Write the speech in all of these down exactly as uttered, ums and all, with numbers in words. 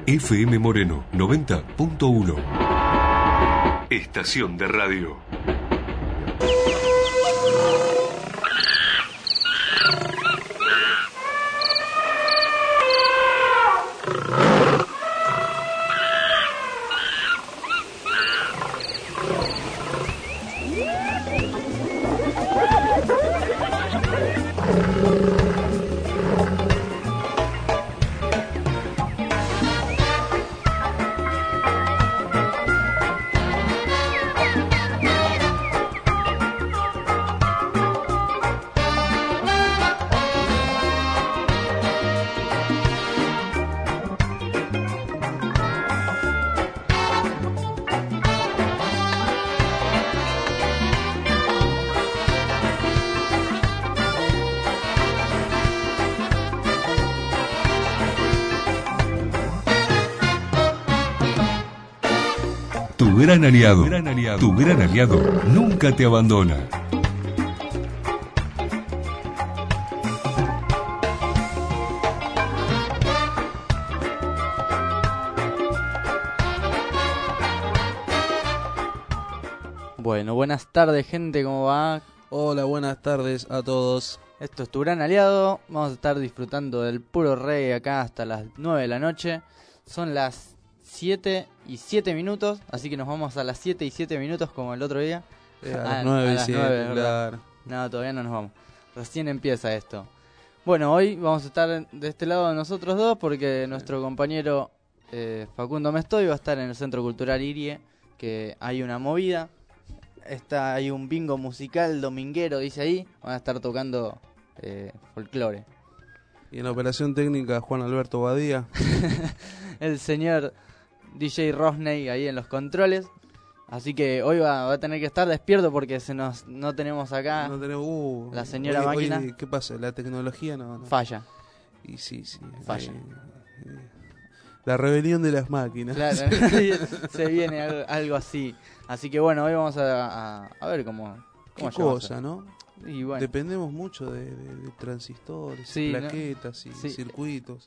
F M Moreno noventa punto uno. Estación de radio. Tu gran aliado, gran aliado, tu gran aliado nunca te abandona. Bueno, buenas tardes, gente, ¿cómo va? Hola, buenas tardes a todos. Esto es Tu Gran Aliado. Vamos a estar disfrutando del puro reggae acá hasta las nueve de la noche. Son las siete y siete minutos, así que nos vamos a las siete y siete minutos como el otro día. Eh, a las nueve, sí, claro. No, todavía no nos vamos. Recién empieza esto. Bueno, hoy vamos a estar de este lado de nosotros dos porque nuestro compañero eh, Facundo Mestoy va a estar en el Centro Cultural Irie, que hay una movida. Está hay un bingo musical dominguero, dice ahí. Van a estar tocando eh, folclore. Y en la operación técnica, Juan Alberto Badía. El señor D J Rosney ahí en los controles. Así que hoy va, va a tener que estar despierto porque se nos no tenemos acá no tenemos, uh, la señora hoy, máquina. Hoy, ¿qué pasa? La tecnología no, no. Falla. Y sí, sí. Falla. Eh, eh, la rebelión de las máquinas. Claro, se viene algo, algo así. Así que bueno, hoy vamos a, a, a ver cómo... cómo Qué cosa, ¿no? Y bueno. Dependemos mucho de, de, de transistores, sí, plaquetas ¿no? y sí. circuitos.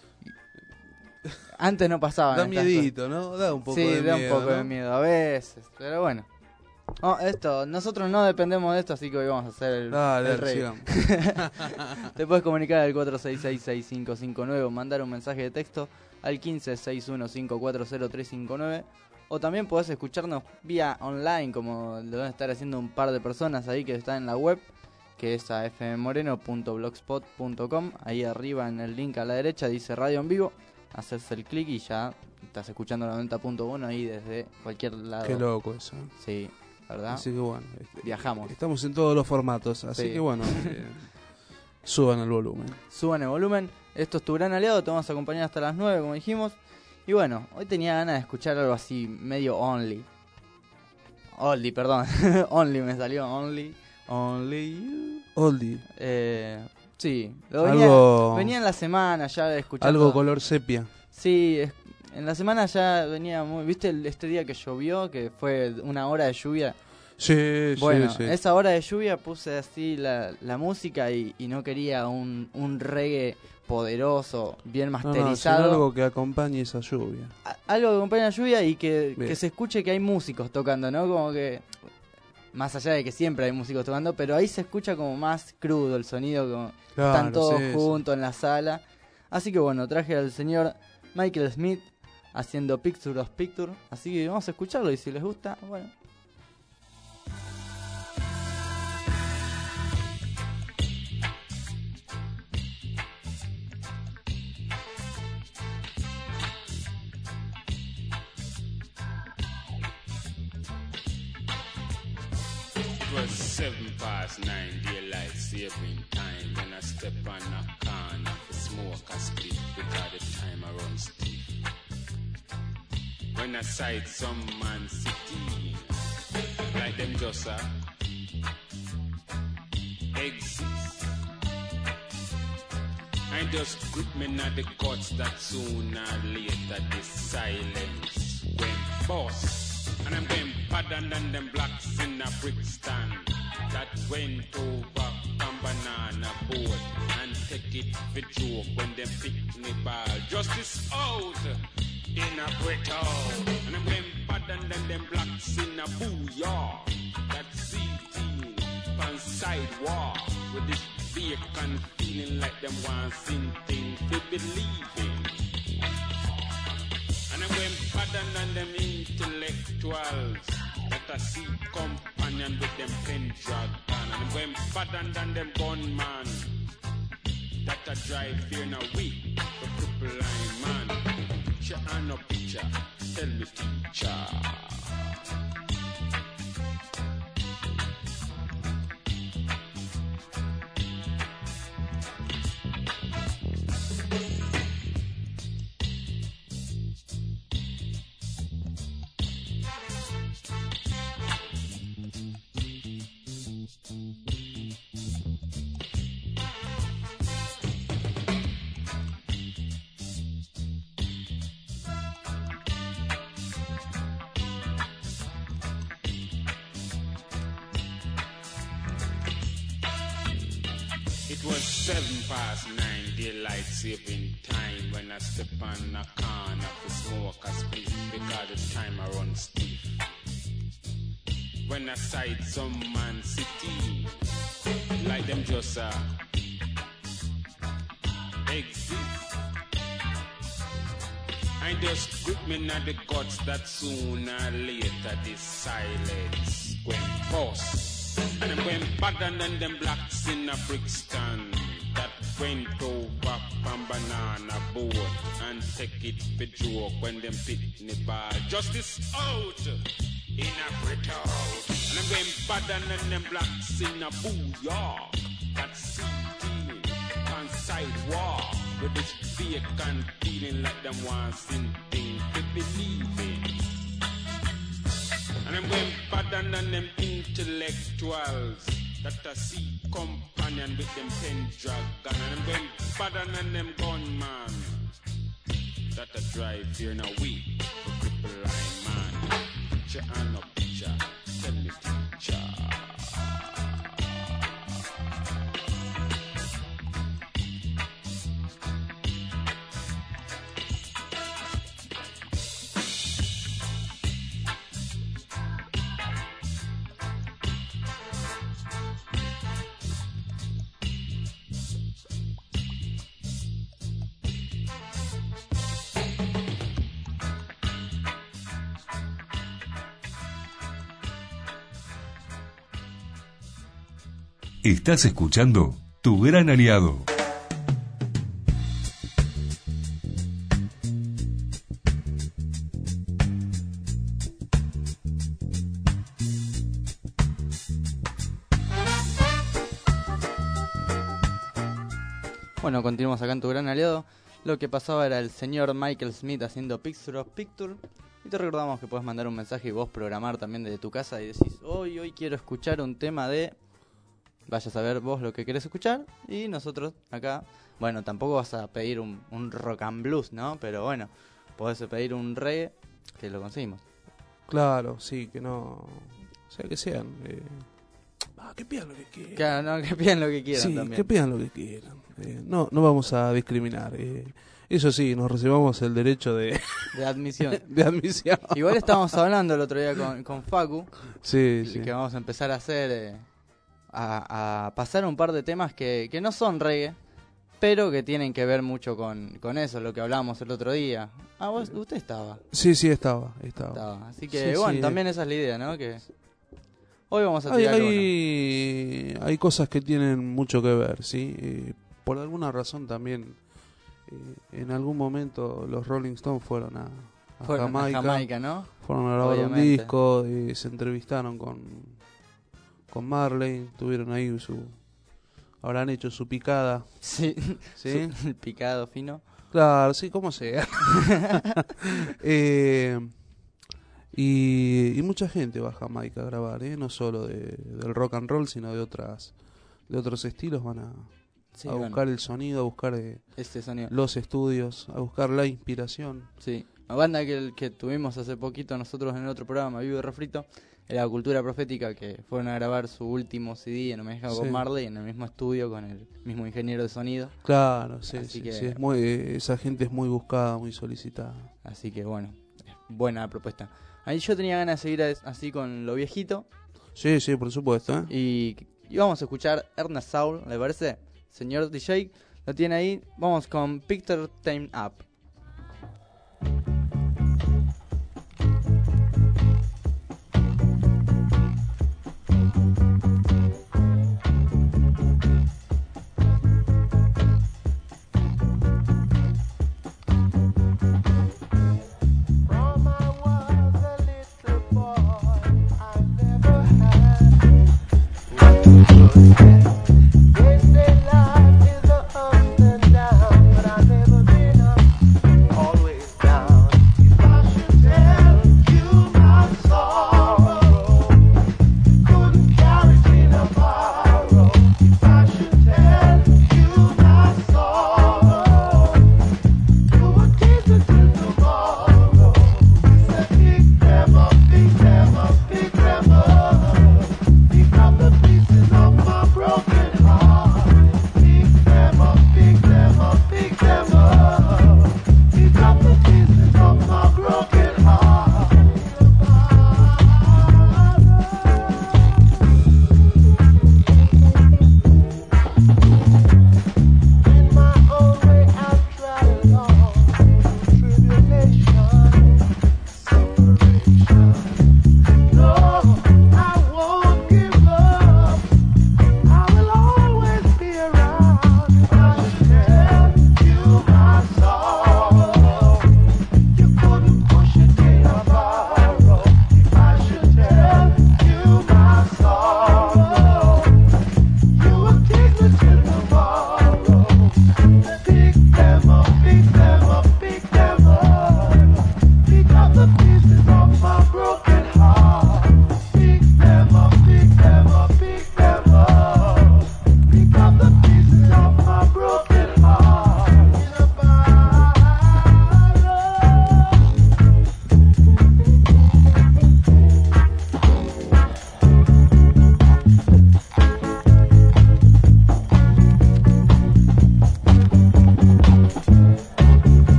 Antes no pasaba. Da miedito, ¿no? Da un poco sí, de miedo. Sí, da un poco ¿no? de miedo a veces, pero bueno. Oh, esto, nosotros no dependemos de esto, así que hoy vamos a hacer el, Dale, el rey. Te puedes comunicar al cuatro seis seis, seis cinco cinco nueve o mandar un mensaje de texto al quince, sesenta y uno, cincuenta y cuatro cero tres cincuenta y nueve. O también podés escucharnos vía online, como lo van a estar haciendo un par de personas ahí que están en la web, que es a f m moreno punto blogspot punto com. Ahí arriba en el link a la derecha dice radio en vivo. Haces el clic y ya estás escuchando la noventa punto uno ahí desde cualquier lado. Qué loco eso. Sí, ¿verdad? Así que bueno, este, viajamos. Estamos en todos los formatos, así sí. que bueno, eh, suban el volumen. Suban el volumen. Esto es Tu Gran Aliado, te vamos a acompañar hasta las nueve, como dijimos. Y bueno, hoy tenía ganas de escuchar algo así, medio only. Oldie, perdón. Only me salió, only. Only you. Oldie. Eh... Sí, lo venía, algo, venía en la semana ya escuchando. Algo color sepia. Sí, es, en la semana ya venía muy... ¿Viste el, este día que llovió? Que fue una hora de lluvia. Sí, bueno, sí, sí. Esa hora de lluvia puse así la, la música y, y no quería un, un reggae poderoso, bien masterizado. No, no, algo que acompañe esa lluvia. A, algo que acompañe la lluvia y que, que se escuche que hay músicos tocando, ¿no? Como que... Más allá de que siempre hay músicos tocando, pero ahí se escucha como más crudo el sonido, como claro, están todos sí, juntos sí. en la sala. Así que bueno, traje al señor Michael Smith haciendo Picture of Picture. Así que vamos a escucharlo y si les gusta, bueno. Seven past nine, daylight saving time. When I step on a corner, the smoke I split because the time I run stiff. When I sight some man sitting, like them just a exist. I just grip me na the cuts that sooner or later this silence when boss. And I'm going badder than them blacks in a brick stand that went over from banana boat and take it for joke when them pick me ball. Justice out, in a Brito. And them going bad and then them blacks in a booyah. That's seating on sidewalk with this vacant feeling like them want sin things to believe in. And I'm going pattern than them intellectuals that I see companion with them pen dragon. And I'm going pattern than them gunman that I drive fear in a week the cripple line man. Picture and no picture, tell me teacher. It was seven past nine, daylight saving time, when I step on a corner for smoke a split, because the time I run stiff. When I sight some man sitting, like them just uh, exist. I just grip me at the guts that sooner or later this silence going force. And I'm going badder than them blacks in a Brixton that went over from banana boat and take it for joke when them picnic bar. Justice out in a Brito. And I'm going badder than them blacks in a booyah that sitting on sidewalk with this vacant feeling like them want sin thing to believe in. And I'm going badder than them intellectuals that I see companion with them pen dragon. And I'm going badder than them gunman that I drive here in a week for cripple line man. Picture and no picture, tell me teacher. Estás escuchando Tu Gran Aliado. Bueno, continuamos acá en Tu Gran Aliado. Lo que pasaba era el señor Michael Smith haciendo Picture of Picture. Y te recordamos que puedes mandar un mensaje y vos programar también desde tu casa y decís, hoy, hoy quiero escuchar un tema de... Vayas a ver vos lo que querés escuchar y nosotros acá, bueno, tampoco vas a pedir un, un rock and blues, ¿no? Pero bueno, podés pedir un reggae que lo conseguimos. Claro, sí, que no... O sea, que sean... Eh... Ah, que pidan lo que quieran. Claro, no, que pidan lo que quieran sí, también. que pidan lo que quieran. Eh, no, no vamos a discriminar. Eh, eso sí, nos reservamos el derecho de... De admisión. de admisión. Igual estábamos hablando el otro día con, con Facu, sí, que, sí. que vamos a empezar a hacer... Eh, A, a pasar un par de temas que, que no son reggae, pero que tienen que ver mucho con, con eso, lo que hablábamos el otro día. Ah, vos, usted estaba. Sí, sí, estaba. Estaba. estaba. Así que, Sí, bueno, sí. también esa es la idea, ¿no? Que hoy vamos a Hay, tirar uno. hay, hay cosas que tienen mucho que ver, ¿sí? Eh, por alguna razón también, eh, en algún momento los Rolling Stones fueron a, a Fueron a Jamaica, Jamaica, ¿no? fueron a grabar un Obviamente. disco, y se entrevistaron con... con Marley, tuvieron ahí su... habrán hecho su picada. Sí, ¿Sí? Su- el picado fino. Claro, sí, como sea. eh, y, y mucha gente va a Jamaica a grabar, ¿eh? No solo de, del rock and roll, sino de otras de otros estilos. Van a, Sí, a bueno, buscar el sonido, a buscar eh, este sonido. los estudios, a buscar la inspiración. Sí, la banda que, que tuvimos hace poquito nosotros en el otro programa, Vivo y Refrito, era Cultura Profética, que fueron a grabar su último C D en homenaje a Bob Sí. Marley en el mismo estudio con el mismo ingeniero de sonido. Claro, sí, Así sí, que- sí, es muy, esa gente es muy buscada, muy solicitada. Así que bueno, es buena propuesta. Ahí yo tenía ganas de seguir as- así con lo viejito Sí, sí, por supuesto, ¿eh? y, y vamos a escuchar Ernest Saul, ¿le parece? Señor D J, lo tiene ahí. Vamos con Picture Time Up. From I was a little boy, I never had what to forget. They say life is a up and down, but I've never been up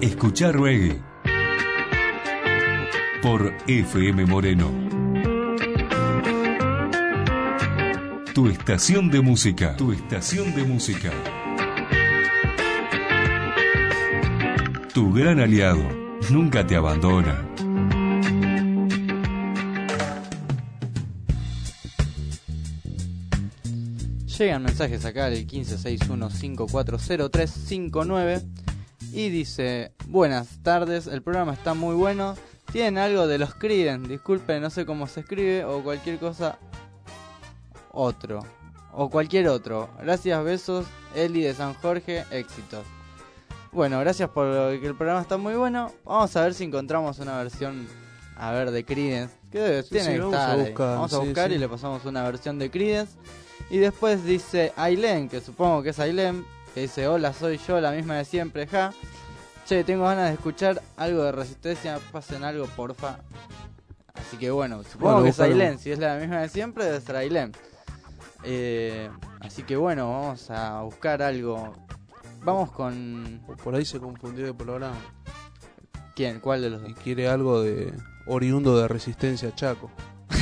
Escuchar reggae por F M Moreno. Tu estación de música. Tu estación de música. Tu gran aliado. Nunca te abandona. Llegan mensajes acá al quince sesenta y uno cincuenta y cuatro cero tres cincuenta y nueve y dice: buenas tardes, el programa está muy bueno. ¿Tienen algo de los Creedence? Disculpen, no sé cómo se escribe, o cualquier cosa otro, o cualquier otro. Gracias, besos, Eli de San Jorge, éxitos. Bueno, gracias por lo que el programa está muy bueno. Vamos a ver si encontramos una versión, a ver, de Creedence. Que debe, Sí, tiene sí, que vamos estar a ahí. buscar, Vamos a sí, buscar sí. y le pasamos una versión de Creedence. Y después dice Ailén, que supongo que es Ailén, que dice: hola, soy yo, la misma de siempre, ja. Che, tengo ganas de escuchar algo de Resistencia, pasen algo, porfa. Así que bueno, supongo Bueno, que es buscaremos. Ailén, si es la misma de siempre, debe ser Ailén. Eh, así que bueno, vamos a buscar algo. Vamos con... Por ahí se confundió de programa ¿Quién? ¿Cuál de los y dos? quiere algo de oriundo de Resistencia Chaco.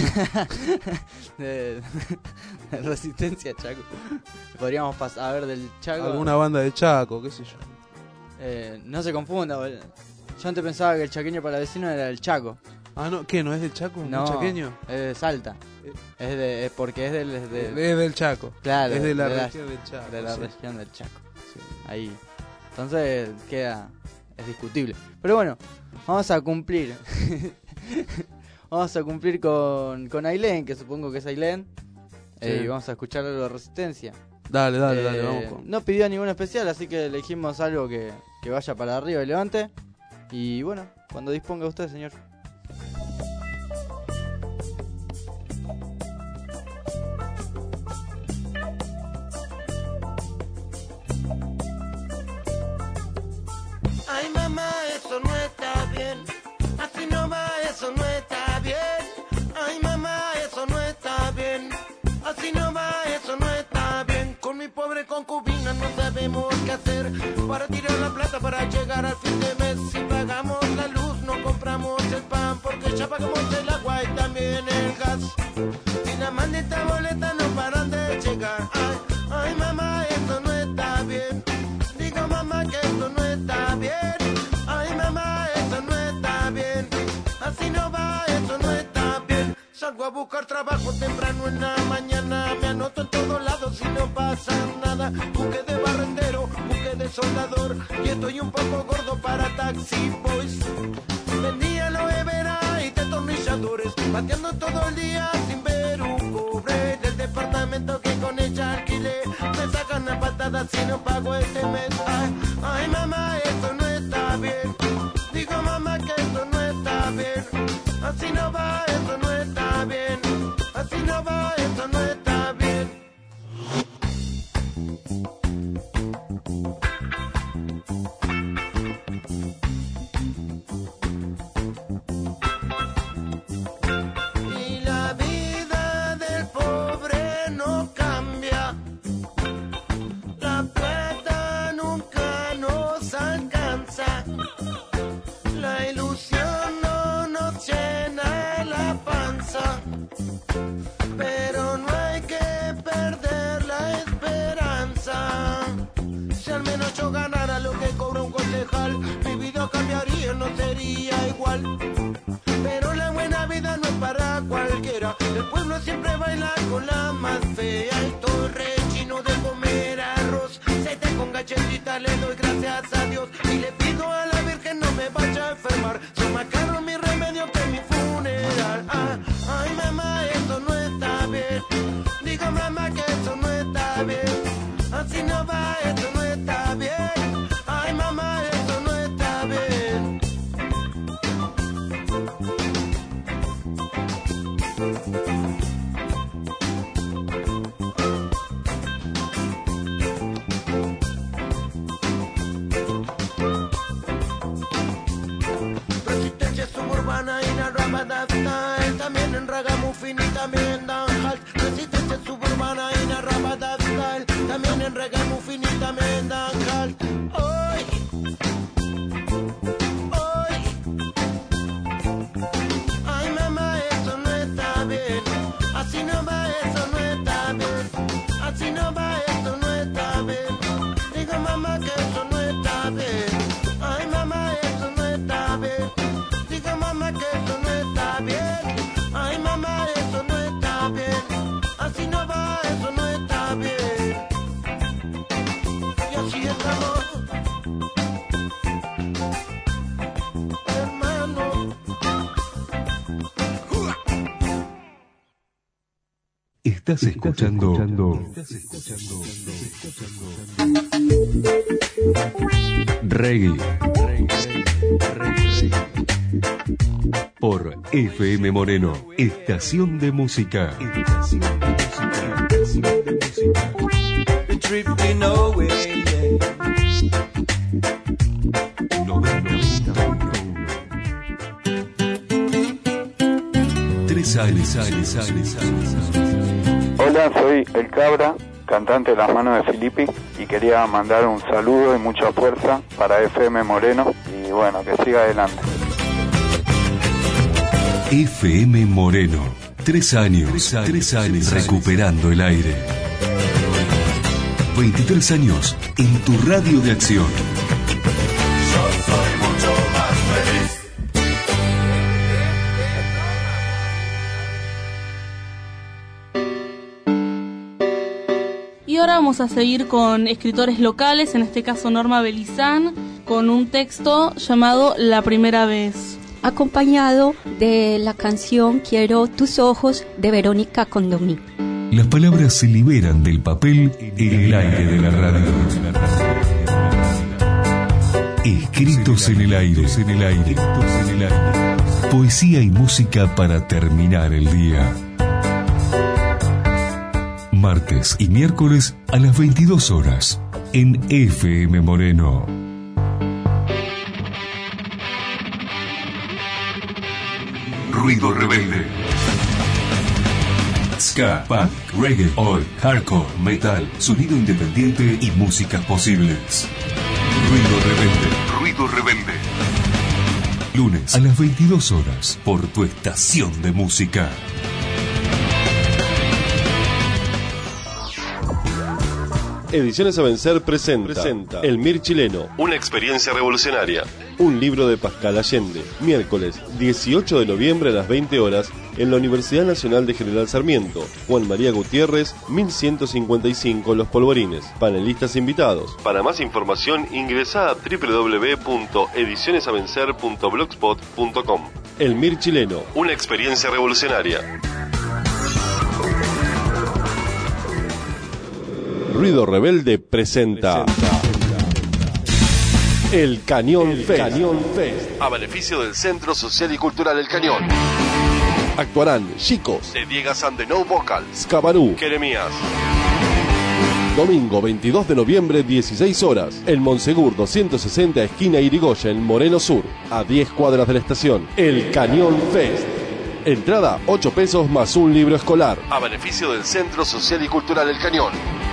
de, de Resistencia, Chaco. Podríamos pasar a ver del Chaco. Alguna banda de Chaco, qué sé yo. Eh, no se confunda, boludo. Yo antes pensaba que el chaqueño para vecino era el Chaco. Ah, no, ¿qué? ¿No es del Chaco? No, ¿Un chaqueño? es de Salta. Eh. Es de, es porque es del, es de, Es del Chaco. claro, Es de la de la- región del Chaco. de la sí. región del Chaco. Sí. Ahí. Entonces queda, es discutible. Pero bueno, vamos a cumplir. Vamos a cumplir con, con Ailén, que supongo que es Ailén. Eh, Sí. y vamos a escuchar algo de Resistencia. Dale, dale, Eh, dale, vamos con... No pidió ninguno especial, así que elegimos algo que, que vaya para arriba y levante. Y bueno, cuando disponga usted, señor. Ay mamá, eso no está bien. Así no va, eso no está bien. Ay mamá, eso no está bien. Así no va, eso no está bien. Con mi pobre concubina no sabemos qué hacer para tirar la plata para llegar al fin de mes. Si pagamos la luz, no compramos el pan porque ya pagamos el agua y también el gas. Y la maldita boleta no paran de llegar. Ay, ay mamá, eso no está bien. Digo mamá que esto no está bien. Ay mamá, eso no está bien. Así no va, eso no está bien. Salgo a buscar trabajo temprano en la mañana. Me anoto en todos lados y no pasa nada. Busqué de barrendero, busqué de soldador. Y estoy un poco gordo para taxi boys. Vendía aloe vera y destornilladores. Pateando todo el día sin ver un cobre. Del departamento que con ella alquilé. Me sacan a patadas si no pago este mes. Ay, ay mamá, esto no está bien. Digo mamá que esto no está bien. Así no va, esto no está bien. Así no va, esto no está bien. Y la vida del pobre no cambia. La plata nunca nos alcanza. La ilusión no nos llena la panza. Pero no hay que perder la esperanza. Si al menos yo ganara lo que cobra un concejal, mi vida cambiaría, no sería igual. Pero la buena vida no es para cualquiera. El pueblo siempre baila con la más fea. Estoy rechino de comer arroz. Aceite con galletitas, le doy gracias a Dios. Y le pido a la Virgen no me vaya a enfermar. Son más caros mis remedios que mi funeral. Ah, ay mamá, eso no está bien. Digo mamá que eso no está bien. Así no va, eso no está bien. Ay mamá, eso no está bien. Resistencia suburbana y la rabada style. También en Ragamuffin y también Danhalt. Resistencia suburbana y la rabada style. También en Ragamuffin y también Danhalt. Hoy hermano. Estás escuchando, Estás escuchando Reggae, por F M Moreno, estación de música. Estación de música. Estación de música. Drifting away, yeah. Tres años, años, años, años. Hola, soy El Cabra, cantante de Las Manos de Filippi, y quería mandar un saludo y mucha fuerza para F M Moreno, y bueno, que siga adelante. F M Moreno, tres años, tres años, tres años recuperando el aire. veintitrés años en tu radio de acción. Yo soy mucho más feliz. Y ahora vamos a seguir con escritores locales, en este caso Norma Belizán, con un texto llamado La Primera Vez, acompañado de la canción Quiero tus ojos de Verónica Condomí. Las palabras se liberan del papel en el aire de la radio. Escritos en el aire, en el aire, en el aire. Poesía y música para terminar el día. Martes y miércoles a las veintidós horas en F M Moreno. Ruido rebelde. Ska, punk, reggae, oi, hardcore, metal, sonido independiente y músicas posibles. Ruido rebelde. Ruido rebelde. Lunes a las veintidós horas por tu estación de música. Ediciones a Vencer presenta, presenta El Mir Chileno, una experiencia revolucionaria. Un libro de Pascal Allende. Miércoles dieciocho de noviembre a las veinte horas en la Universidad Nacional de General Sarmiento. Juan María Gutiérrez, mil ciento cincuenta y cinco Los Polvorines. Panelistas invitados. Para más información ingresa a doble u doble u doble u punto ediciones a vencer punto blogspot punto com. El Mir Chileno, una experiencia revolucionaria. Ruido Rebelde presenta, presenta. El Cañón El Fest. Cañón Fest, a beneficio del Centro Social y Cultural El Cañón. Actuarán Chicos, de Diegas and the No Vocals, Cabarú, Jeremías. Domingo veintidós de noviembre, dieciséis horas, en Monsegur doscientos sesenta, esquina Irigoyen, Moreno Sur, a diez cuadras de la estación. El Cañón Fest. Entrada ocho pesos más un libro escolar, a beneficio del Centro Social y Cultural El Cañón.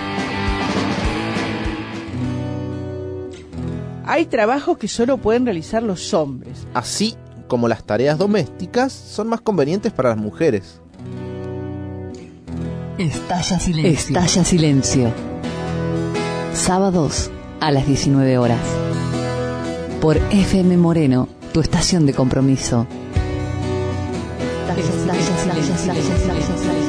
Hay trabajos que solo pueden realizar los hombres. Así como las tareas domésticas son más convenientes para las mujeres. Estalla Silencio. Estalla Silencio. Sábados a las diecinueve horas. Por F M Moreno, tu estación de compromiso. Estalla Silencio.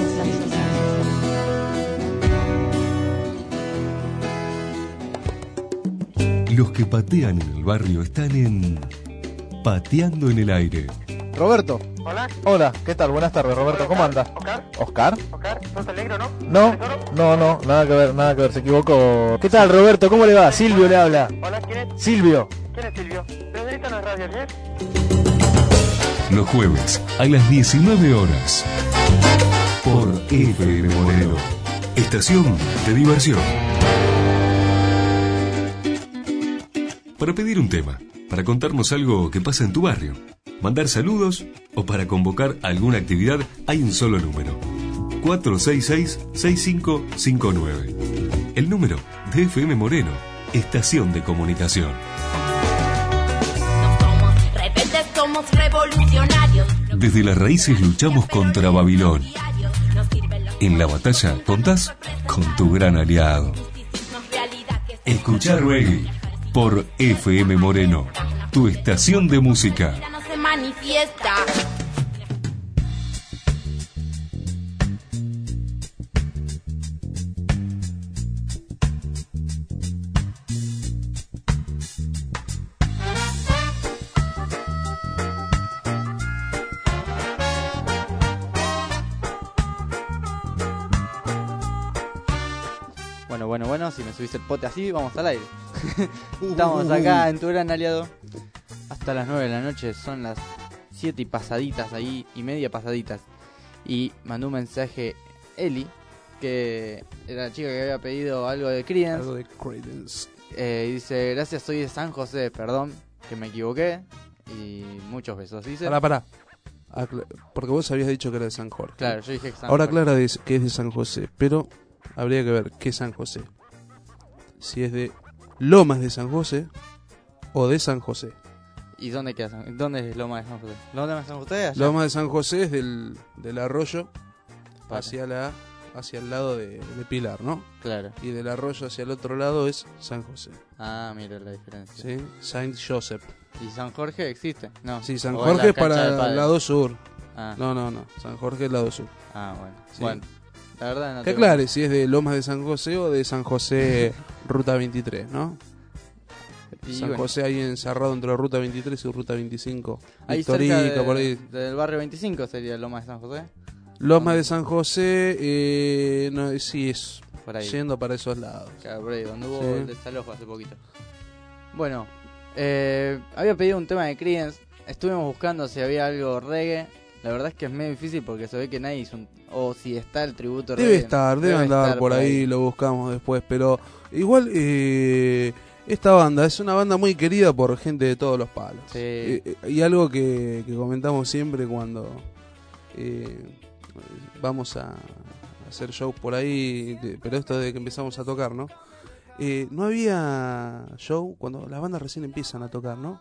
Los que patean en el barrio están en Pateando en el Aire. Roberto. Hola. Hola, ¿qué tal? Buenas tardes, Roberto. Hola, ¿Cómo anda? ¿Oscar? ¿Oscar? ¿Oscar? ¿Sos el negro, no? No, no, no, nada que ver, nada que ver, se equivocó. ¿Qué tal, Roberto? ¿Cómo le va? Silvio le habla. Hola, ¿quién es? Silvio. ¿Quién es Silvio? ¿Pero esto no es Radio Jeff? Los jueves a las diecinueve horas por F M Moreno, estación de diversión. Para pedir un tema, para contarnos algo que pasa en tu barrio, mandar saludos o para convocar alguna actividad, hay un solo número: cuatro seis seis, seis cinco cinco nueve. El número de F M Moreno, estación de comunicación. Somos rebeldes, somos revolucionarios. Desde las raíces luchamos contra Babilón. En la batalla contás con tu gran aliado. Escuchar reggae por F M Moreno, tu estación de música. Ya no se manifiesta. Bueno, bueno, si me subís el pote así, vamos al aire. Estamos acá en tu gran aliado hasta las nueve de la noche, son las siete y pasaditas ahí, y media pasaditas. Y mandó un mensaje Eli, que era la chica que había pedido algo de Creedence. Algo de Creedence. Eh, y dice, gracias, soy de San José, perdón, que me equivoqué. Y muchos besos, dice. Pará, pará. Acla- porque vos habías dicho que era de San Jorge. Claro, yo dije que San Ahora Jorge. aclara de- que es de San José, pero habría que ver qué San José. Si es de Lomas de San José o de San José. ¿Y dónde queda San- ¿Dónde es Loma de San José? ¿Loma de San José? Allá. Lomas de San José es del, del arroyo hacia la hacia el lado de, de Pilar, ¿no? Claro. Y del arroyo hacia el otro lado es San José. Ah, mira la diferencia. ¿Sí? Saint Joseph. ¿Y San Jorge existe? No. Sí, San O Jorge la es cancha del para padre. el lado sur. Ah. No, no, no. San Jorge es el lado sur. Ah, bueno. Sí. Bueno, la verdad no Que tengo- aclare si es de Lomas de San José o de San José Ruta veintitrés, ¿no? Y San bueno. José ahí encerrado entre Ruta veintitrés y Ruta veinticinco. Ahí cerca Victorica, de- por ahí. del barrio veinticinco sería Loma de San José. Lomas de San José, eh, no, sí, es Por ahí. yendo para esos lados. Claro, por ahí, donde hubo Sí. el desalojo hace poquito. Bueno, eh, había pedido un tema de Creedence. Estuvimos buscando si había algo reggae. La verdad es que es medio difícil porque se ve que nadie hizo un... O si está el tributo Debe reggae. estar, debe andar estar por ahí, lo buscamos después. Pero igual, eh, esta banda es una banda muy querida por gente de todos los palos. Sí. Eh, eh, y algo que, que comentamos siempre cuando eh, vamos a hacer shows por ahí, de- pero esto desde que empezamos a tocar, ¿no? Eh, no había show cuando las bandas recién empiezan a tocar, ¿no?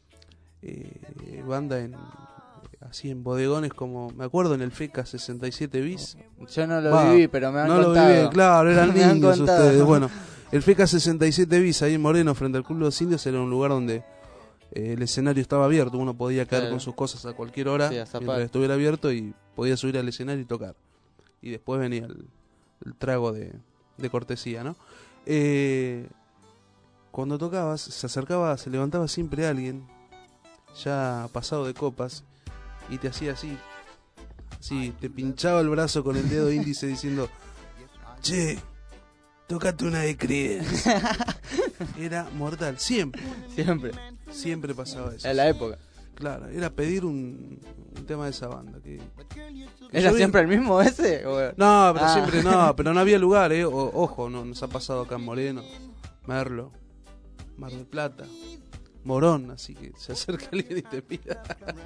Eh, banda en así en bodegones como me acuerdo en el FECA sesenta y siete bis. Yo no lo Va, viví, pero me han no contado. lo viví, claro, eran Me han niños contado. ustedes. Bueno, el FECA sesenta y siete bis ahí en Moreno frente al Club de los Indios era un lugar donde eh, el escenario estaba abierto, uno podía caer Claro. con sus cosas a cualquier hora Sí, a zapar. mientras estuviera abierto y podía subir al escenario y tocar. Y después venía el, el trago de, de cortesía, ¿no? Eh, cuando tocabas, se acercaba, se levantaba siempre alguien, ya pasado de copas, y te hacía así, así, te pinchaba el brazo con el dedo índice diciendo, che, tócate una de Creedence. Era mortal, siempre. Siempre. Siempre pasaba eso. En la época. Claro, era pedir un, un tema de esa banda. Que, que ¿Era yo vi- siempre el mismo ese? O- No, pero Ah. siempre no, pero no había lugar, eh. O- ojo, no, nos ha pasado acá en Moreno, Merlo, Mar del Plata, Morón, así que se acerca alguien y te pida.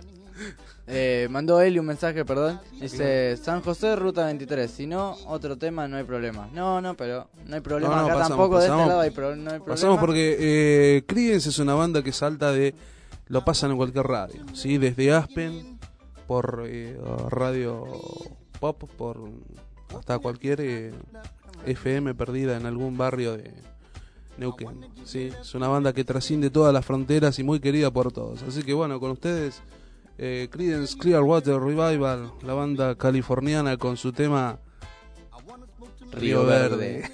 Eh, mandó Eli un mensaje, perdón. Dice, San José, Ruta veintitrés. Si no, otro tema, no hay problema. No, no, pero no hay problema. No, no, Acá pasamos, tampoco de pasamos. este lado hay pro- no hay problema. Pasamos porque eh, Creedence es una banda que salta de... Lo pasan en cualquier radio, ¿sí? Desde Aspen, por eh, radio pop, por hasta cualquier eh, F M perdida en algún barrio de Neuquén, ¿sí? Es una banda que trasciende todas las fronteras y muy querida por todos. Así que bueno, con ustedes, eh, Creedence Clearwater Revival, la banda californiana con su tema Río Verde.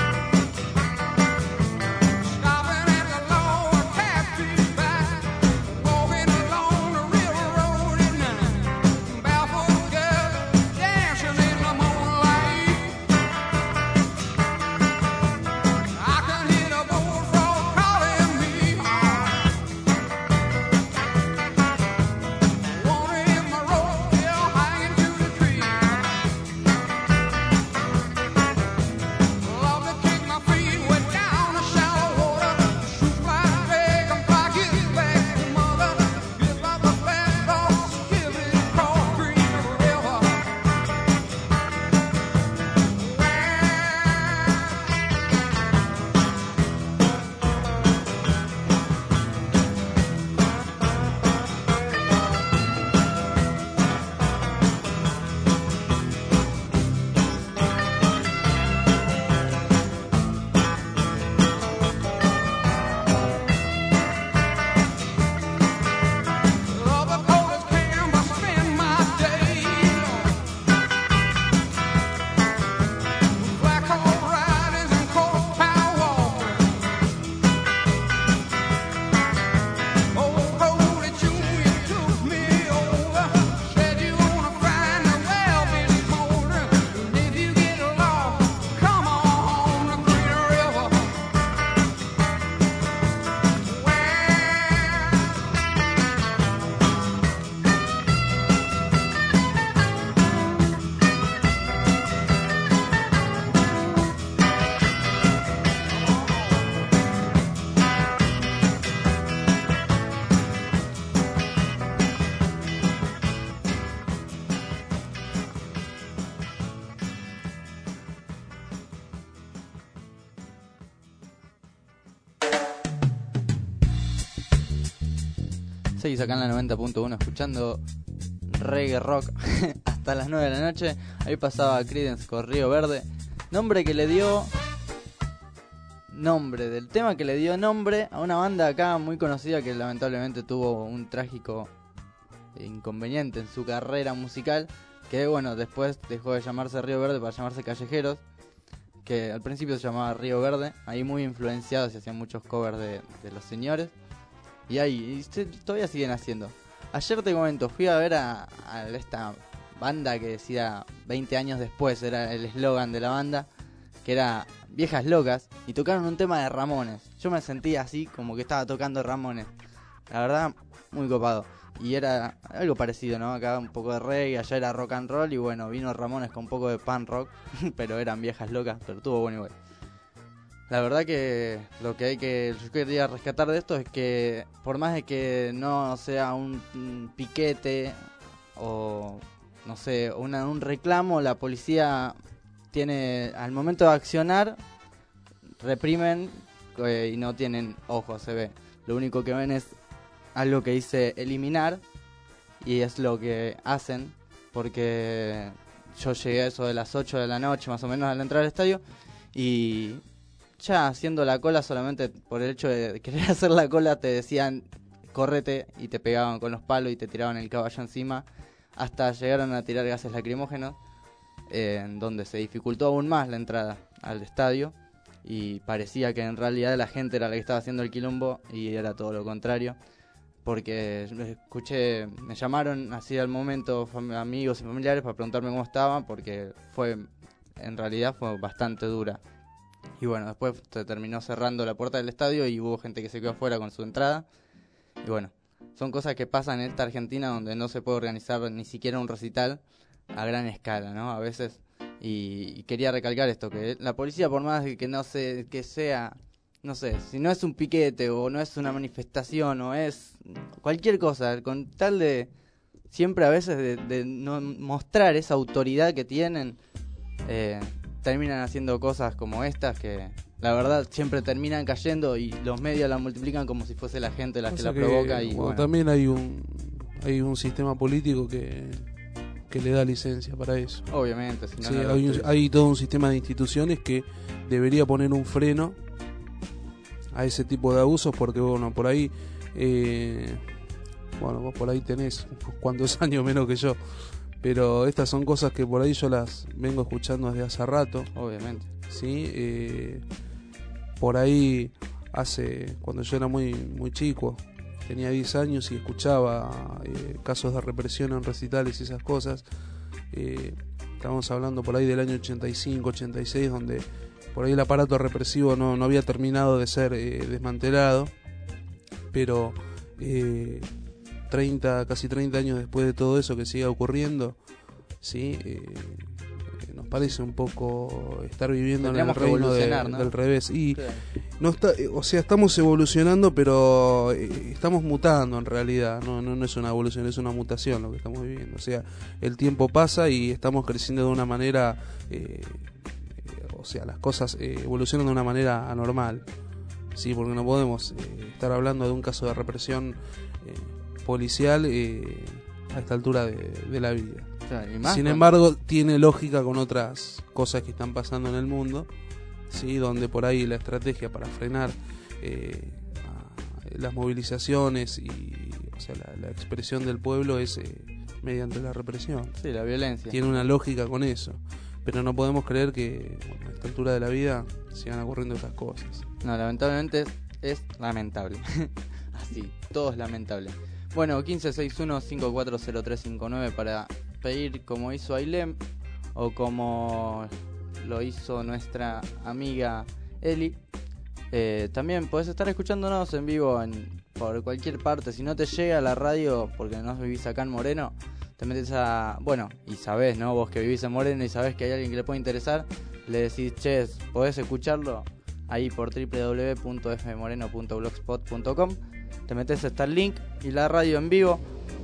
Stopping at the lower taxi back Seguís acá en la noventa punto uno escuchando reggae rock hasta las nueve de la noche. Ahí pasaba Creedence con Río Verde. Nombre que le dio... Nombre del tema que le dio nombre a una banda acá muy conocida que lamentablemente tuvo un trágico inconveniente en su carrera musical. Que bueno, después dejó de llamarse Río Verde para llamarse Callejeros. Que al principio se llamaba Río Verde. Ahí muy influenciados y hacían muchos covers de, de Los Señores. Y ahí y se, todavía siguen haciendo. Ayer te comento, fui a ver a, a esta banda que decía veinte años después, era el eslogan de la banda, que era Viejas Locas, y tocaron un tema de Ramones. Yo me sentía así, como que estaba tocando Ramones. La verdad, muy copado. Y era algo parecido, ¿no? Acá un poco de reggae, allá era rock and roll, y bueno, vino Ramones con un poco de punk rock, pero eran Viejas Locas, pero estuvo bueno igual. La verdad que lo que hay que yo quería rescatar de esto es que por más de que no sea un, un piquete o no sé, una, un reclamo, la policía tiene al momento de accionar reprimen eh, y no tienen ojos, se ve. Lo único que ven es algo que dice eliminar y es lo que hacen, porque yo llegué a eso de las ocho de la noche más o menos al entrar al estadio y ya haciendo la cola, solamente por el hecho de querer hacer la cola te decían córrete y te pegaban con los palos y te tiraban el caballo encima, hasta llegaron a tirar gases lacrimógenos, eh, en donde se dificultó aún más la entrada al estadio y parecía que en realidad la gente era la que estaba haciendo el quilombo y era todo lo contrario, porque escuché, me llamaron así al momento fam- amigos y familiares para preguntarme cómo estaban, porque fue, en realidad fue bastante dura. Y bueno, después se terminó cerrando la puerta del estadio y hubo gente que se quedó afuera con su entrada. Y bueno, son cosas que pasan en esta Argentina donde no se puede organizar ni siquiera un recital a gran escala, ¿no? A veces. Y, y quería recalcar esto, que la policía, por más que no sé, que sea, no sé, si no es un piquete o no es una manifestación o es cualquier cosa, con tal de siempre a veces de, de no mostrar esa autoridad que tienen, eh, terminan haciendo cosas como estas que la verdad siempre terminan cayendo y los medios la multiplican como si fuese la gente la que la provoca. Y bueno, bueno. También hay un hay un sistema político que, que le da licencia para eso. Obviamente, si no, sí, no hay, un, hay todo un sistema de instituciones que debería poner un freno a ese tipo de abusos, porque bueno, por ahí eh, bueno, vos por ahí tenés unos cuantos años menos que yo, pero estas son cosas que por ahí yo las vengo escuchando desde hace rato. Obviamente. Sí, eh, por ahí hace, cuando yo era muy muy chico, tenía diez años y escuchaba eh, casos de represión en recitales y esas cosas. Eh, estábamos hablando por ahí del año ochenta y cinco, ochenta y seis, donde por ahí el aparato represivo no, no había terminado de ser eh, desmantelado, pero eh, treinta, casi treinta años después de todo eso que siga ocurriendo, sí, eh, nos parece un poco estar viviendo Tendríamos en el reino de, ¿no? del revés. Y claro. no está, o sea, estamos evolucionando, pero eh, estamos mutando en realidad. No, no, no es una evolución, es una mutación lo que estamos viviendo. O sea, el tiempo pasa y estamos creciendo de una manera, eh, eh, o sea, las cosas eh, evolucionan de una manera anormal. Sí, porque no podemos eh, estar hablando de un caso de represión eh, policial eh, a esta altura de, de la vida. Claro, y más Sin con... embargo, tiene lógica con otras cosas que están pasando en el mundo, sí, donde por ahí la estrategia para frenar eh, las movilizaciones y, o sea, la, la expresión del pueblo es eh, mediante la represión. Sí, la violencia. Tiene una lógica con eso, pero no podemos creer que bueno, a esta altura de la vida sigan ocurriendo estas cosas. No, lamentablemente es, es lamentable. Así, todo es lamentable. Bueno, quince sesenta y uno, cincuenta y cuatro cero tres cincuenta y nueve para pedir como hizo Ailem o como lo hizo nuestra amiga Eli. Eh, también podés estar escuchándonos en vivo en, por cualquier parte. Si no te llega a la radio porque no vivís acá en Moreno, te metes a... Bueno, y sabés, ¿no? Vos que vivís en Moreno y sabés que hay alguien que le puede interesar, le decís, che, ¿podés escucharlo? Ahí por doble u doble u doble u punto f m moreno punto blogspot punto com. Te metes hasta el link y la radio en vivo.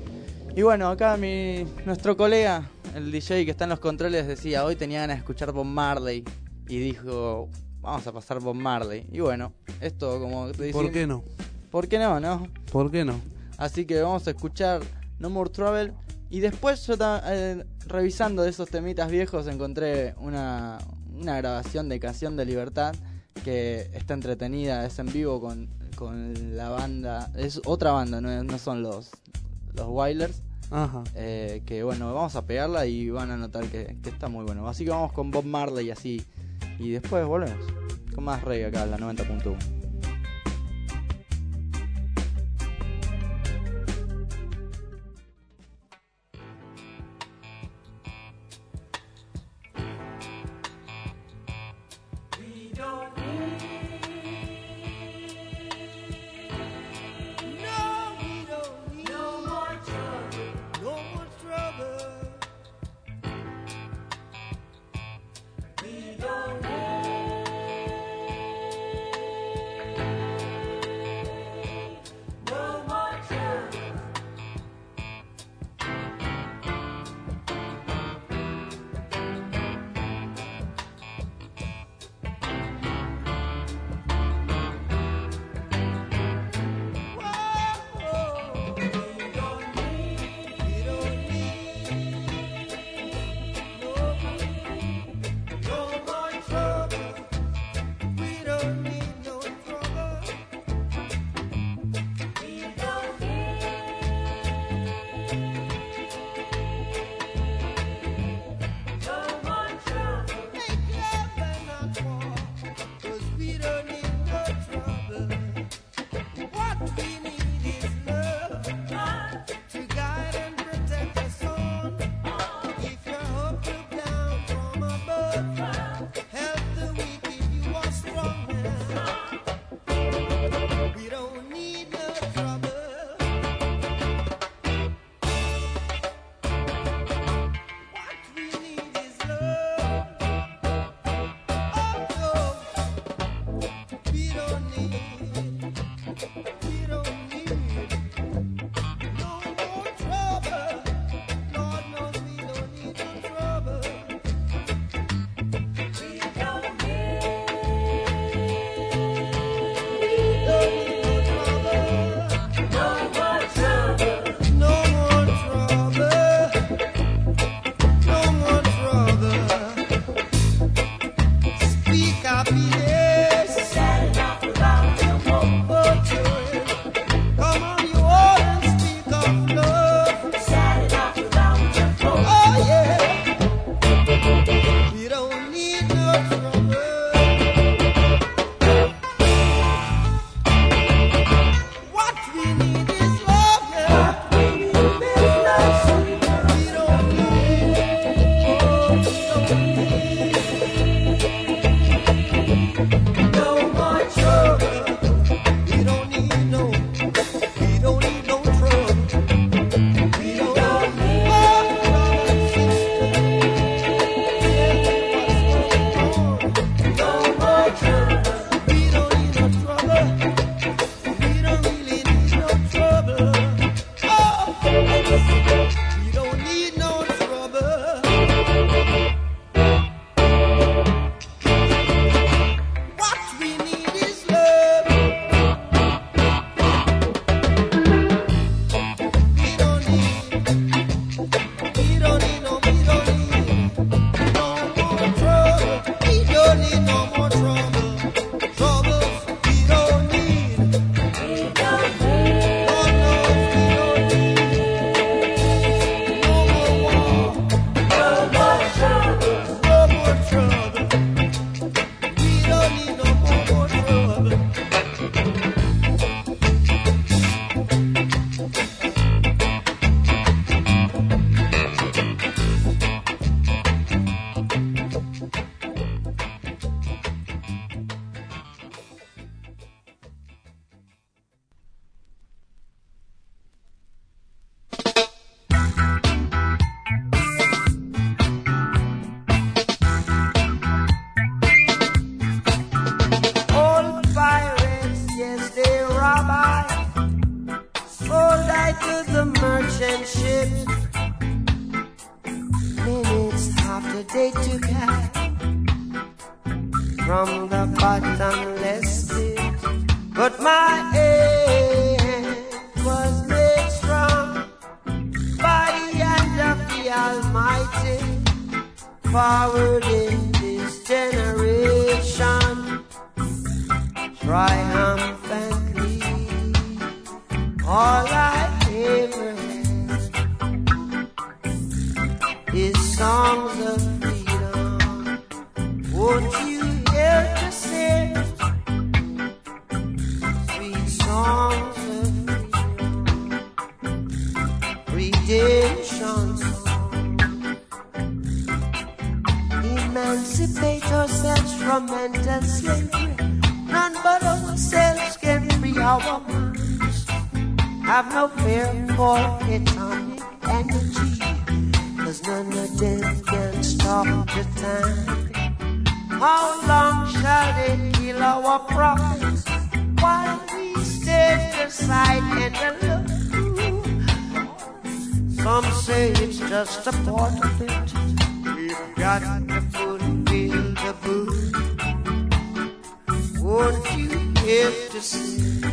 Y bueno, acá mi nuestro colega, el D J que está en los controles, decía, hoy tenía ganas de escuchar Bob Marley. Y dijo, vamos a pasar Bob Marley. Y bueno, esto como te ¿Por qué no? ¿Por qué no, no? ¿Por qué no? Así que vamos a escuchar No More Trouble. Y después yo eh, revisando esos temitas viejos encontré una, una grabación de Canción de Libertad que está entretenida, es en vivo con, con la banda, es otra banda, no, no son los, los Wailers. Ajá. Eh, que bueno, vamos a pegarla y van a notar que, que está muy bueno. Así que vamos con Bob Marley y así. Y después volvemos con más reggae acá en la noventa punto uno. they took I from the bottomless pit, but my end was made. Almighty forward in this generation triumphantly. All I ever had is songs of freedom. Won't you hear to sing sweet songs of freedom, redemption songs? Emancipate ourselves from mental slavery. None but ourselves can free our minds. Have no fear for atomic energy, 'cause none of them can stop the time. How long shall they kill our prophets while we stand aside and look? Some say it's just a part of it. We've got to fulfill the book. Won't you help to sing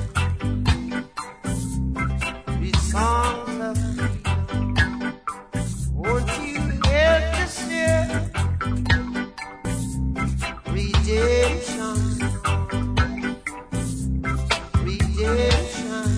these songs of freedom? Won't you help to sing redemption, redemption?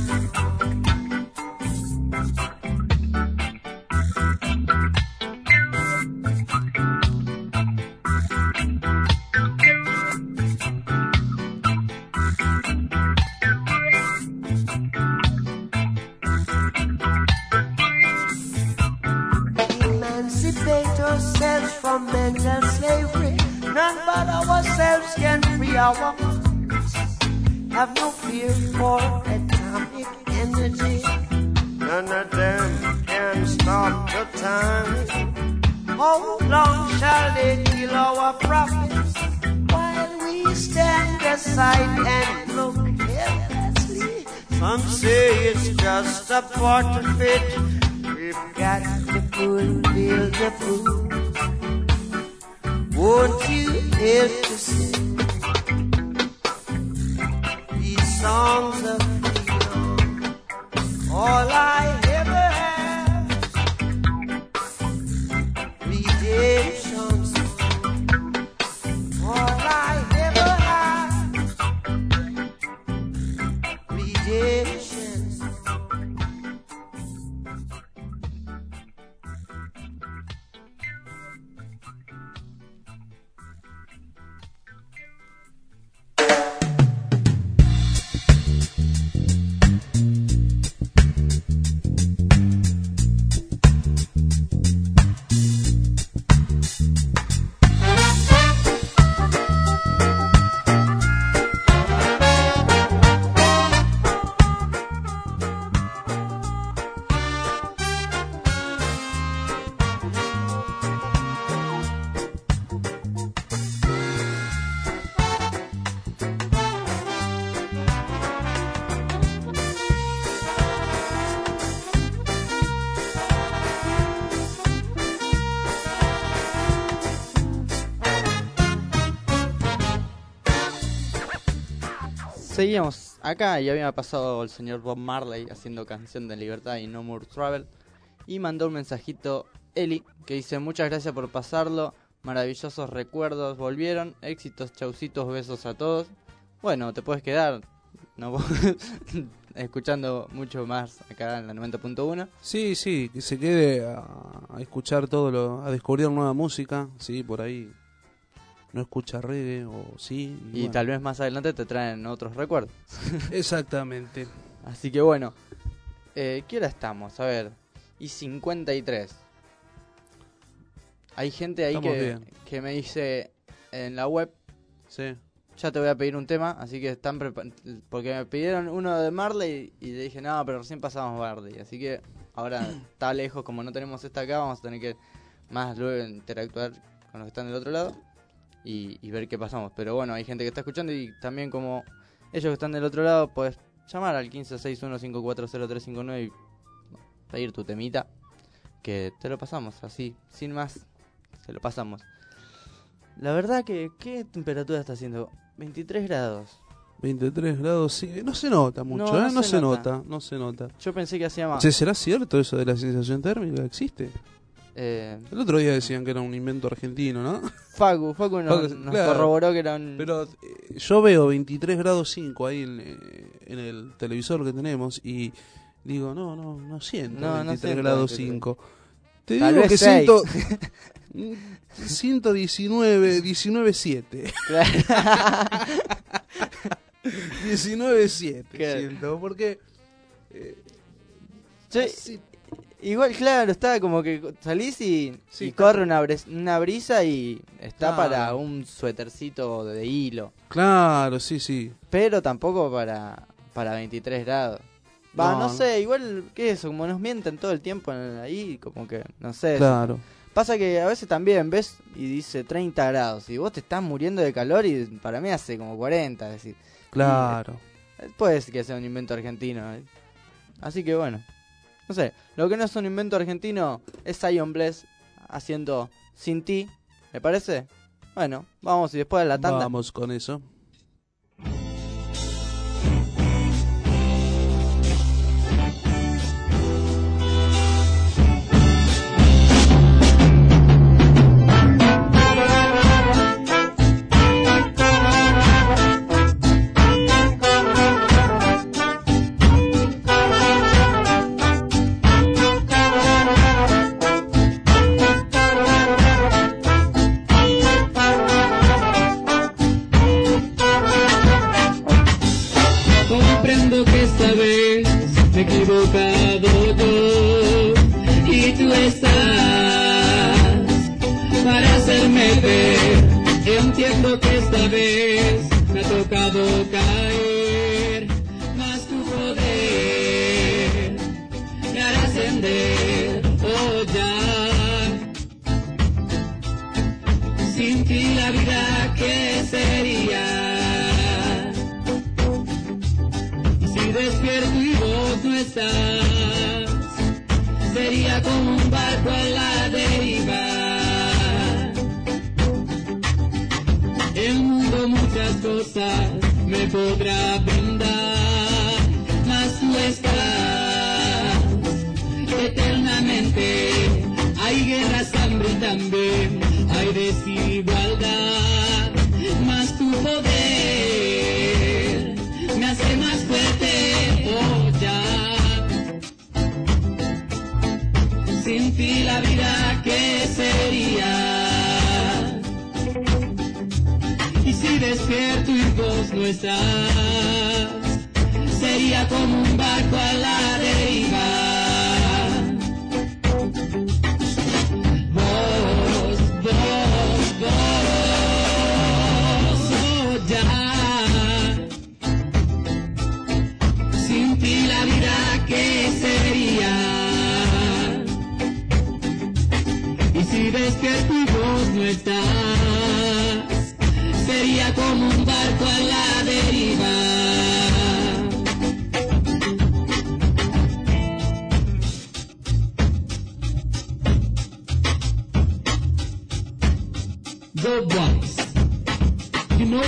Emancipate ourselves from mental slavery. None but ourselves can free our minds. Have no fear for atomic energy. None of them can stop the time. How long shall they kill our prophets while we stand aside and look helplessly? Some say it's just a part of it. We've got to fulfill the food. Won't you help to sing these songs of freedom? All I ever have, redemption song. All I ever have, redemption song. Seguíamos acá y había pasado el señor Bob Marley haciendo Canción de Libertad y No More Trouble. Y mandó un mensajito Eli que dice: muchas gracias por pasarlo, maravillosos recuerdos volvieron, éxitos, chaucitos, besos a todos. Bueno, te puedes quedar no escuchando mucho más acá en la noventa punto uno. Sí, sí, que se quede a, a escuchar todo, lo, a descubrir nueva música, sí, por ahí no escucha reggae o sí. Y, y bueno, tal vez más adelante te traen otros recuerdos. Exactamente. Así que bueno, eh, ¿qué hora estamos? A ver, y cincuenta y tres. Hay gente ahí que, que me dice en la web, sí, ya te voy a pedir un tema, así que están prepa- porque me pidieron uno de Marley y le dije, no, pero recién pasamos Marley, así que ahora está lejos, como no tenemos esta acá, vamos a tener que más luego interactuar con los que están del otro lado y, y ver qué pasamos. Pero bueno, hay gente que está escuchando y también como ellos que están del otro lado, puedes llamar al quince sesenta y uno cincuenta y cuatro cero tres cincuenta y nueve y pedir tu temita, que te lo pasamos así, sin más, se lo pasamos. La verdad que, ¿qué temperatura está haciendo? veintitrés grados. veintitrés grados, sí. No se nota mucho, No, no ¿eh? No se se nota. nota. no se nota. Yo pensé que hacía más. Che, ¿será cierto eso de la sensación térmica? ¿Existe? Eh, El otro día decían que era un invento argentino, ¿no? Facu, Facu nos, Facu, nos claro. corroboró que era un... Pero eh, yo veo veintitrés grados cinco ahí en, eh, en el televisor que tenemos y digo, no, no, no siento No, no veintitrés siento grados veintitrés. cinco. Te Tal digo vez que seis. siento ciento diecinueve, diecinueve siete. diecinueve siete Claro. siento, porque eh, Yo- así- Igual, claro, está como que salís y, Sí, y está- corre una, bres- una brisa y está Claro. para un suétercito de hilo. claro, sí, sí. Pero tampoco para, para veintitrés grados. Va, no, No. sé, igual, ¿qué es eso? Como nos mienten todo el tiempo en- ahí, como que, no sé. Claro. Pasa que a veces también ves y dice treinta grados y vos te estás muriendo de calor y para mí hace como cuarenta, es decir. Claro. Y, eh, puede ser que sea un invento argentino. eh. Así que bueno, no sé, lo que no es un invento argentino es Zion Bless haciendo Sin Ti, ¿me parece? Bueno, vamos y después de la tanda. Vamos con eso. Comprendo que esta vez me he equivocado yo y tú estás para hacerme ver. Entiendo que esta vez me ha tocado caer, mas tu poder me hará ascender. Oh, ya. Sin ti la vida, ¿qué sería? Si despierto y vos no estás, sería como un barco a la deriva. El mundo muchas cosas me podrá brindar, mas tú estás eternamente. Hay guerras, hambre y también hay desigualdad, mas tu poder me hace más fuerte. Oh, ya. Sin ti la vida, ¿qué sería? Y si despierto y vos no estás, sería como un barco a la deriva. Vos, vos, vos, oh, ya. Sin ti la vida, ¿qué sería? Y si despierto y vos no estás, sería como un barco a la deriva. The box, you know.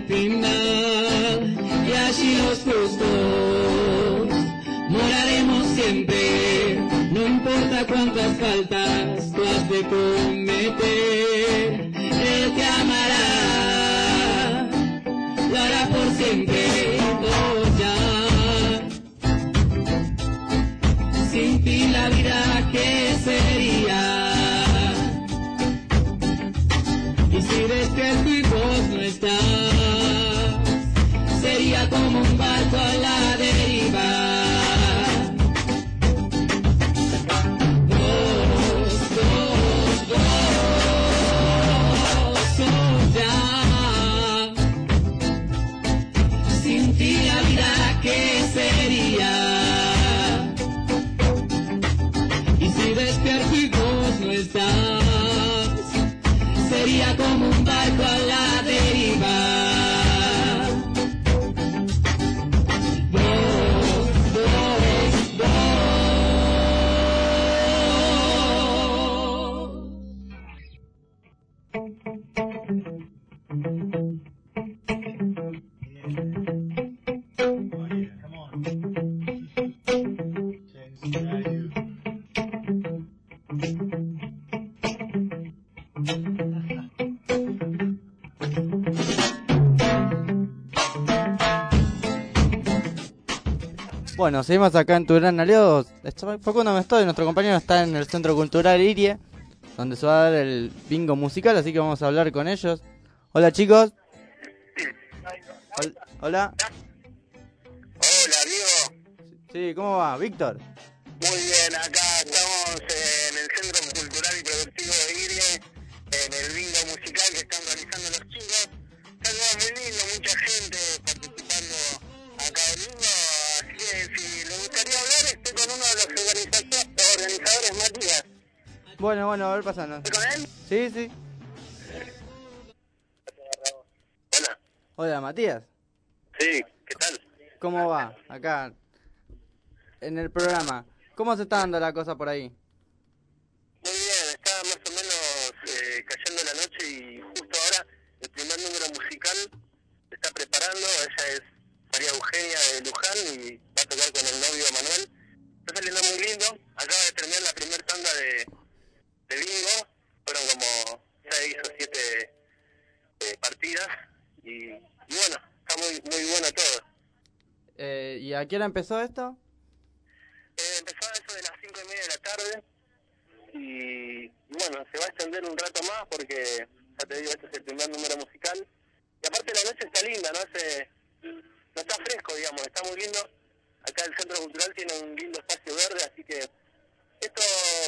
final, y allí los justos moraremos siempre, no importa cuántas faltas tú has de cometer, Él te amará, lo hará por siempre, oh ya. Sin ti la vida que sería, y si despierto y vos no estás, sería como un barco a la deriva. Vos, vos, vos, sos ya. Sin ti la vida que sería. Si despierto y vos no estás, sería como un barco a la deriva. Vos, vos, Bueno, seguimos acá en Tu Gran Aliado. Facundo me estoy, nuestro compañero está en el Centro Cultural Irie, donde se va a dar el bingo musical, así que vamos a hablar con ellos. Hola, chicos. Hol- Hola. Hola, Diego. Sí, ¿cómo va? Víctor. Muy bien, acá estamos en el Centro Cultural y Productivo de Irie, en el bingo musical que están realizando los chicos. Está todo muy lindo, mucha gente participando acá del bingo, así que si les gustaría hablar, estoy con uno de los organiza- organizadores, Matías. Bueno, bueno, a ver, pasando. ¿Estoy con él? Sí, sí. Hola. Hola, Matías. Sí, ¿qué tal? ¿Cómo va? Acá, en el programa. ¿Cómo se está dando la cosa por ahí? Muy bien, está más o menos eh, cayendo la noche y justo ahora el primer número musical se está preparando. Ella es María Eugenia de Luján y va a tocar con el novio Manuel. Está saliendo muy lindo. Acaba de terminar la primera tanda de, de bingo. Fueron como seis o siete eh, partidas y, y bueno, está muy muy bueno todo. Eh, ¿Y a qué hora empezó esto? Eh, empezó a eso de las cinco y media de la tarde y, y bueno, se va a extender un rato más porque, ya te digo, este es el primer número musical. Y aparte la noche está linda, no hace, no está fresco, digamos, está muy lindo. Acá el Centro Cultural tiene un lindo espacio verde, así que esto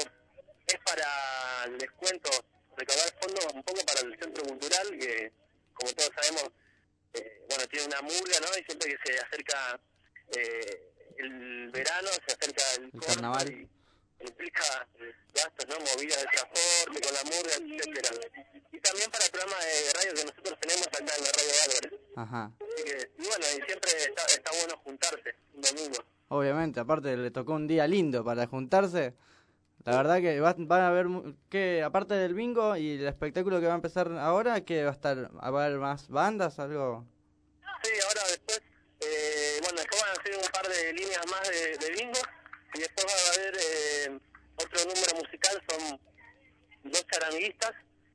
es para, les cuento, recaudar fondos un poco para el Centro Cultural, que como todos sabemos, eh, bueno, tiene una murga, ¿no? Y siempre que se acerca eh, el verano, se acerca el, El corso carnaval. y implica gastos, ¿no? Movidas de transporte con la murga, etcétera. Y también para el programa de radio que nosotros tenemos acá en la Radio Álvarez. Ajá. Así que, y bueno, y siempre está, está bueno juntarse un domingo. Obviamente, aparte le tocó un día lindo para juntarse. La verdad que va, van a haber, mu- que aparte del bingo y el espectáculo que va a empezar ahora, que va a estar, va a haber más bandas, algo. Sí, ahora después, eh, bueno, después van a hacer un par de líneas más de, de bingo y después va a haber eh, otro número musical, son dos charanguistas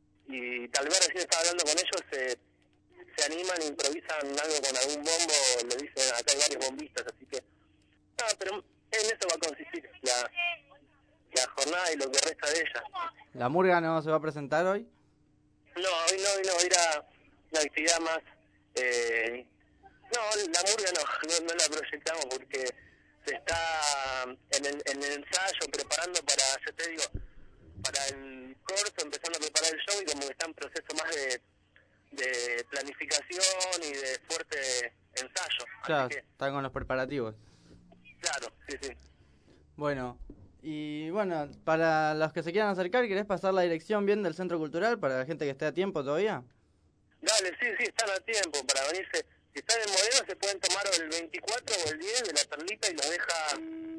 y tal vez recién estaba hablando con ellos, se, se animan, improvisan algo con algún bombo, le dicen, acá hay varios bombistas, así que, no, pero en eso va a consistir la, la jornada y lo que resta de ella. ¿La murga no se va a presentar hoy? No, hoy no, hoy no, hoy era una actividad más, eh, no, la murga no, no, no la proyectamos porque se está en el, en el ensayo preparando para, yo te digo, para el corto, empezando a preparar el show y como que está en proceso más de, de planificación y de fuerte ensayo. Claro, Así que, están con los preparativos. claro, sí, sí. Bueno, y bueno, para los que se quieran acercar, ¿querés pasar la dirección bien del Centro Cultural para la gente que esté a tiempo todavía? Dale, sí, sí, están a tiempo para venirse. Si están en Moreno se pueden tomar el veinticuatro o el diez de la perlita y los deja,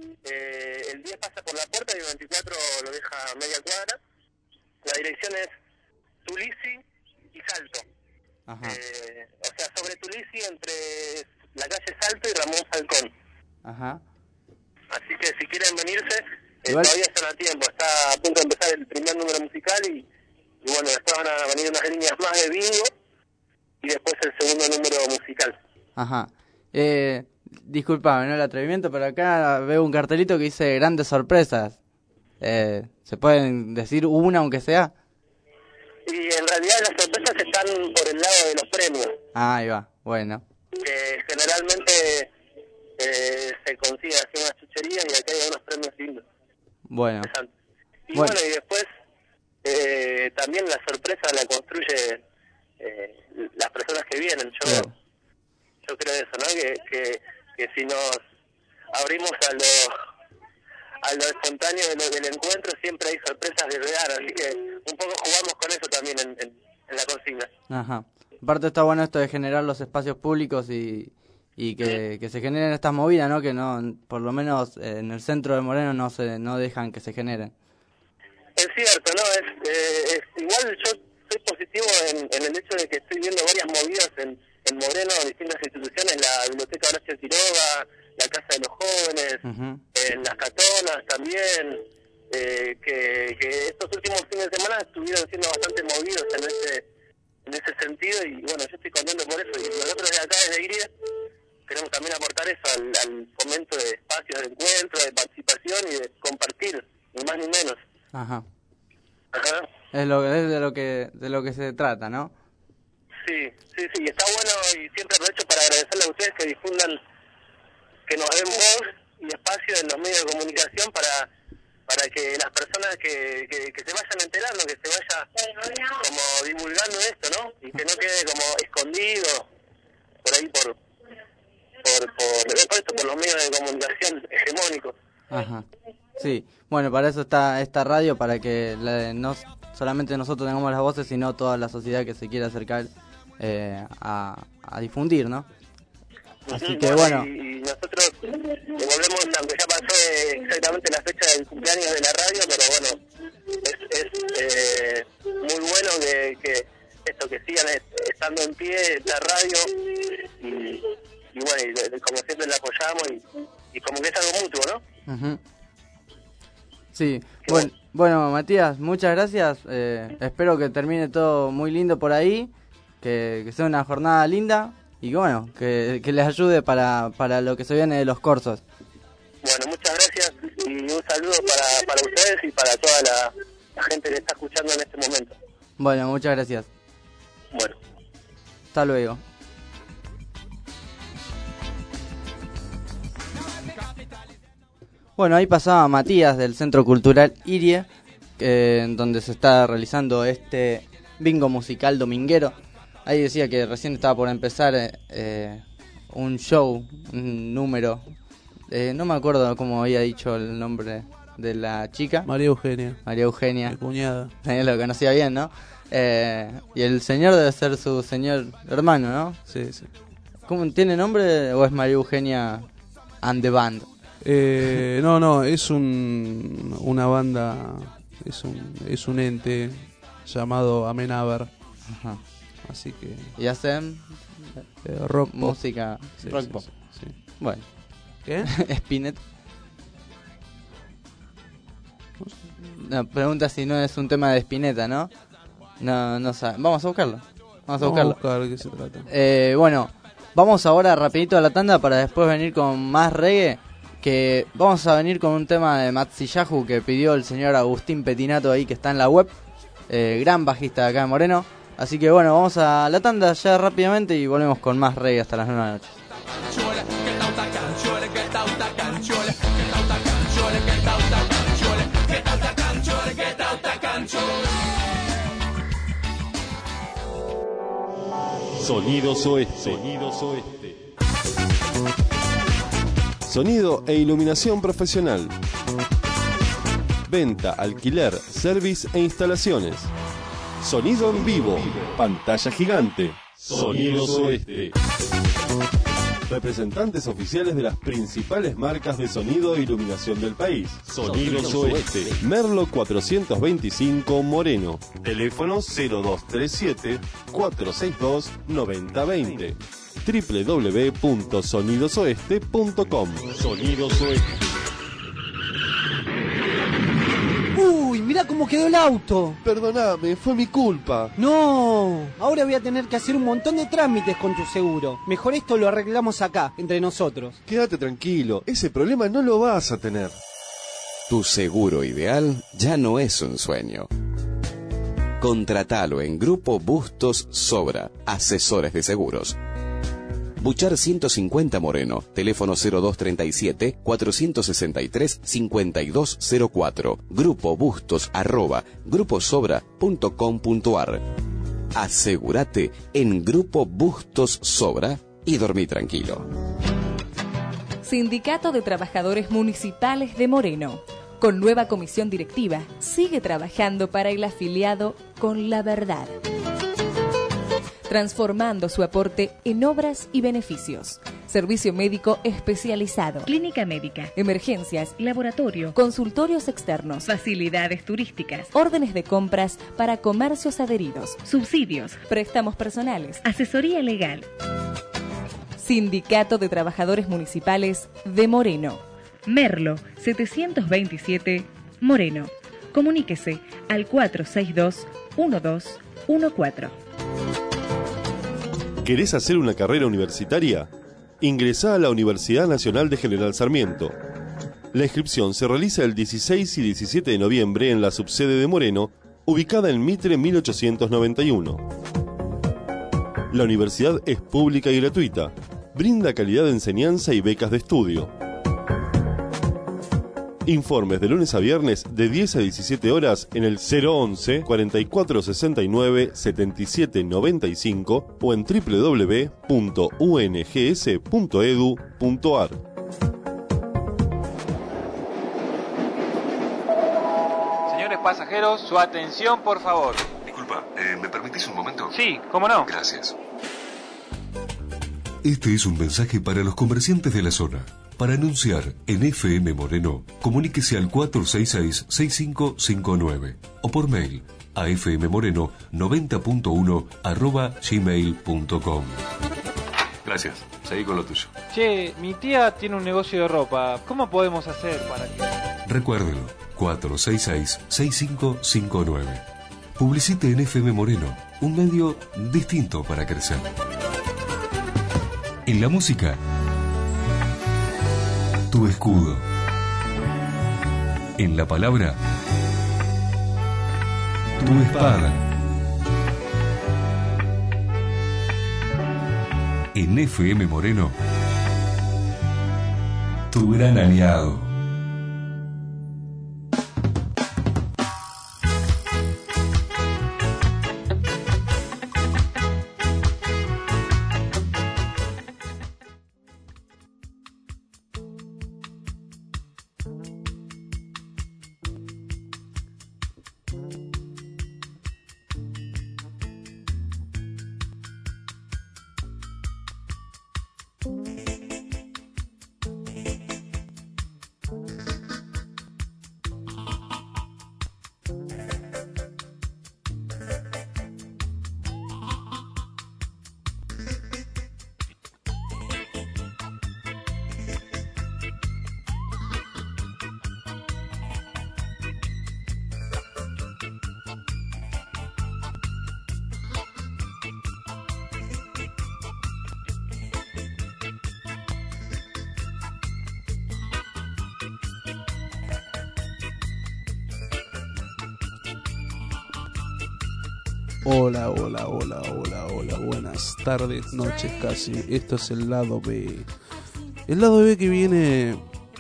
eh, el diez pasa por la puerta y el veinticuatro lo deja a media cuadra. La dirección es Tulisi y Salto. Ajá. Eh, o sea, sobre Lisi entre la calle Salto y Ramón Falcón. Ajá. Así que si quieren venirse, eh, Igual- todavía están a tiempo. Está a punto de empezar el primer número musical y, y bueno, después van a venir unas líneas más de bingo y después el segundo número musical. Ajá. Eh, disculpame, ¿no? El atrevimiento, pero acá veo un cartelito que dice grandes sorpresas. Eh, ¿Se pueden decir una aunque sea? Y en realidad las sorpresas están por el lado de los premios, Ah, ahí va, bueno. que generalmente eh, se consiguen así unas chucherías y acá hay unos premios lindos. Bueno. Y Bueno. bueno, y después eh, también la sorpresa la construye eh, las personas que vienen. Yo Claro. yo creo eso, ¿no? Que, que, que si nos abrimos a lo a lo espontáneo de lo, del encuentro, siempre hay sorpresas de dar, así que un poco jugamos con eso también en, en, en la consigna. Ajá. Aparte está bueno esto de generar los espacios públicos y, y que, que se generen estas movidas, ¿no? Que no, por lo menos eh, en el centro de Moreno no se no dejan que se generen. Es cierto, ¿no? Es, eh, es igual yo soy positivo en, en el hecho de que estoy viendo varias movidas en, en Moreno, distintas instituciones, la Biblioteca Horacio Quiroga, la Casa de los Jóvenes, Ujú. en las Catonas también, eh, que, que estos últimos fines de semana estuvieron siendo bastante movidos en ese en ese sentido y bueno, yo estoy contento por eso y nosotros desde acá, desde IRIE, queremos también aportar eso al, al fomento de espacios de encuentro, de participación y de compartir, ni más ni menos. Ajá. Ajá. Es lo es de lo que de lo que se trata, ¿no? Sí, sí, sí, y está bueno y siempre aprovecho para agradecerle a ustedes que difundan, que nos den voz y espacio en los medios de comunicación para para que las personas que, que, que se vayan enterando, que se vaya como divulgando esto, ¿no? Y que no quede como escondido por ahí por por por, por, esto, por los medios de comunicación hegemónicos. Ajá. Sí. Bueno, para eso está esta radio, para que la- no solamente nosotros tengamos las voces, sino toda la sociedad que se quiera acercar eh, a, a difundir, ¿no? Así Ujú, que bueno. Y, y nosotros devolvemos, aunque ya pasó eh, exactamente la fecha del cumpleaños de la radio, pero bueno, es, es eh, muy bueno que, que esto, que sigan est- estando en pie esta radio y, y bueno, y de- de- como siempre la apoyamos y, y como que es algo mutuo, ¿no? Ujú. Sí, bueno, bueno, Matías, muchas gracias. Eh, espero que termine todo muy lindo por ahí, que, que sea una jornada linda y que, bueno, que, que les ayude para, para lo que se viene de los cursos. Bueno, muchas gracias y un saludo para, para ustedes y para toda la, la gente que está escuchando en este momento. Bueno, muchas gracias. Bueno. Hasta luego. Bueno, ahí pasaba Matías del Centro Cultural Irie, que, en donde se está realizando este bingo musical dominguero. Ahí decía que recién estaba por empezar eh, eh, un show, un número. Eh, no me acuerdo cómo había dicho el nombre de la chica. María Eugenia. María Eugenia. Mi cuñada. Eh, lo conocía bien, ¿no? Eh, y el señor debe ser su señor hermano, ¿no? Sí, sí. ¿Cómo, ¿Tiene nombre o es María Eugenia and the Band? Eh, no, no, es un, una banda, es un, es un ente llamado Amenábar. Ajá. Así que... ¿Y hacen eh, rock pop. música Sí, rock sí, pop? sí, sí. Bueno. ¿Qué? Spinetta. No, pregunta si no es un tema de Spinetta, ¿no? No, no sabe. Vamos a buscarlo. Vamos a Vamos a buscarlo. buscar de qué se trata. Eh, bueno, vamos ahora rapidito a la tanda para después venir con más reggae. Que vamos a venir con un tema de Matsiyahu que pidió el señor Agustín Petinato ahí, que está en la web. Eh, gran bajista de acá de Moreno. Así que bueno, vamos a la tanda ya rápidamente y volvemos con más reggae hasta las nueve de la noche. Sonidos Oeste. Sonidos Oeste. Sonido e iluminación profesional. Venta, alquiler, service e instalaciones. Sonido en vivo. Pantalla gigante. Sonidos Oeste. Representantes oficiales de las principales marcas de sonido e iluminación del país. Sonidos Oeste. Merlo cuatrocientos veinticinco Moreno. Teléfono cero dos tres siete, cuatro seis dos, nueve cero dos cero. doble u doble u doble u punto sonidos oeste punto com. Sonidos Oeste. Uy, mirá cómo quedó el auto. Perdóname, fue mi culpa. No, ahora voy a tener que hacer un montón de trámites con tu seguro. Mejor esto lo arreglamos acá, entre nosotros. Quédate tranquilo, ese problema no lo vas a tener. Tu seguro ideal ya no es un sueño. Contratalo en Grupo Bustos Sobra, asesores de seguros. Buchar ciento cincuenta Moreno, teléfono cero dos treinta y siete, cuatrocientos sesenta y tres, cincuenta y dos cero cuatro, Grupo Bustos arroba gruposobra punto com punto ar. Asegúrate en Grupo Bustos Sobra y dormí tranquilo. Sindicato de Trabajadores Municipales de Moreno. Con nueva comisión directiva, sigue trabajando para el afiliado con la verdad, transformando su aporte en obras y beneficios. Servicio médico especializado, clínica médica, emergencias, laboratorio, consultorios externos, facilidades turísticas, órdenes de compras para comercios adheridos, subsidios, préstamos personales, asesoría legal. Sindicato de Trabajadores Municipales de Moreno. Merlo setecientos veintisiete, Moreno. Comuníquese al cuatro seis dos, uno dos uno cuatro. ¿Querés hacer una carrera universitaria? Ingresá a la Universidad Nacional de General Sarmiento. La inscripción se realiza el dieciséis y diecisiete de noviembre en la subsede de Moreno, ubicada en Mitre mil ochocientos noventa y uno. La universidad es pública y gratuita. Brinda calidad de enseñanza y becas de estudio. Informes de lunes a viernes de diez a diecisiete horas en el cero once, cuarenta y cuatro sesenta y nueve, setenta y siete noventa y cinco o en doble u doble u doble u punto u n g s punto e d u punto a r. Señores pasajeros, su atención, por favor. Disculpa, eh, ¿me permitís un momento? Sí, ¿cómo no? Gracias. Este es un mensaje para los comerciantes de la zona. Para anunciar en F M Moreno, comuníquese al cuatro seis seis, seis cinco cinco nueve o por mail a fmmoreno noventa punto uno arroba gmail punto com. Gracias, seguí con lo tuyo. Che, mi tía tiene un negocio de ropa. ¿Cómo podemos hacer para que...? Recuérdelo, cuatro seis seis, seis cinco cinco nueve. Publicite en F M Moreno, un medio distinto para crecer. En la música, tu escudo. En la palabra, tu espada. En F M Moreno, tu gran aliado. Hola, hola, hola, hola, hola, buenas tardes, noches casi. Esto es el lado B. El lado B que viene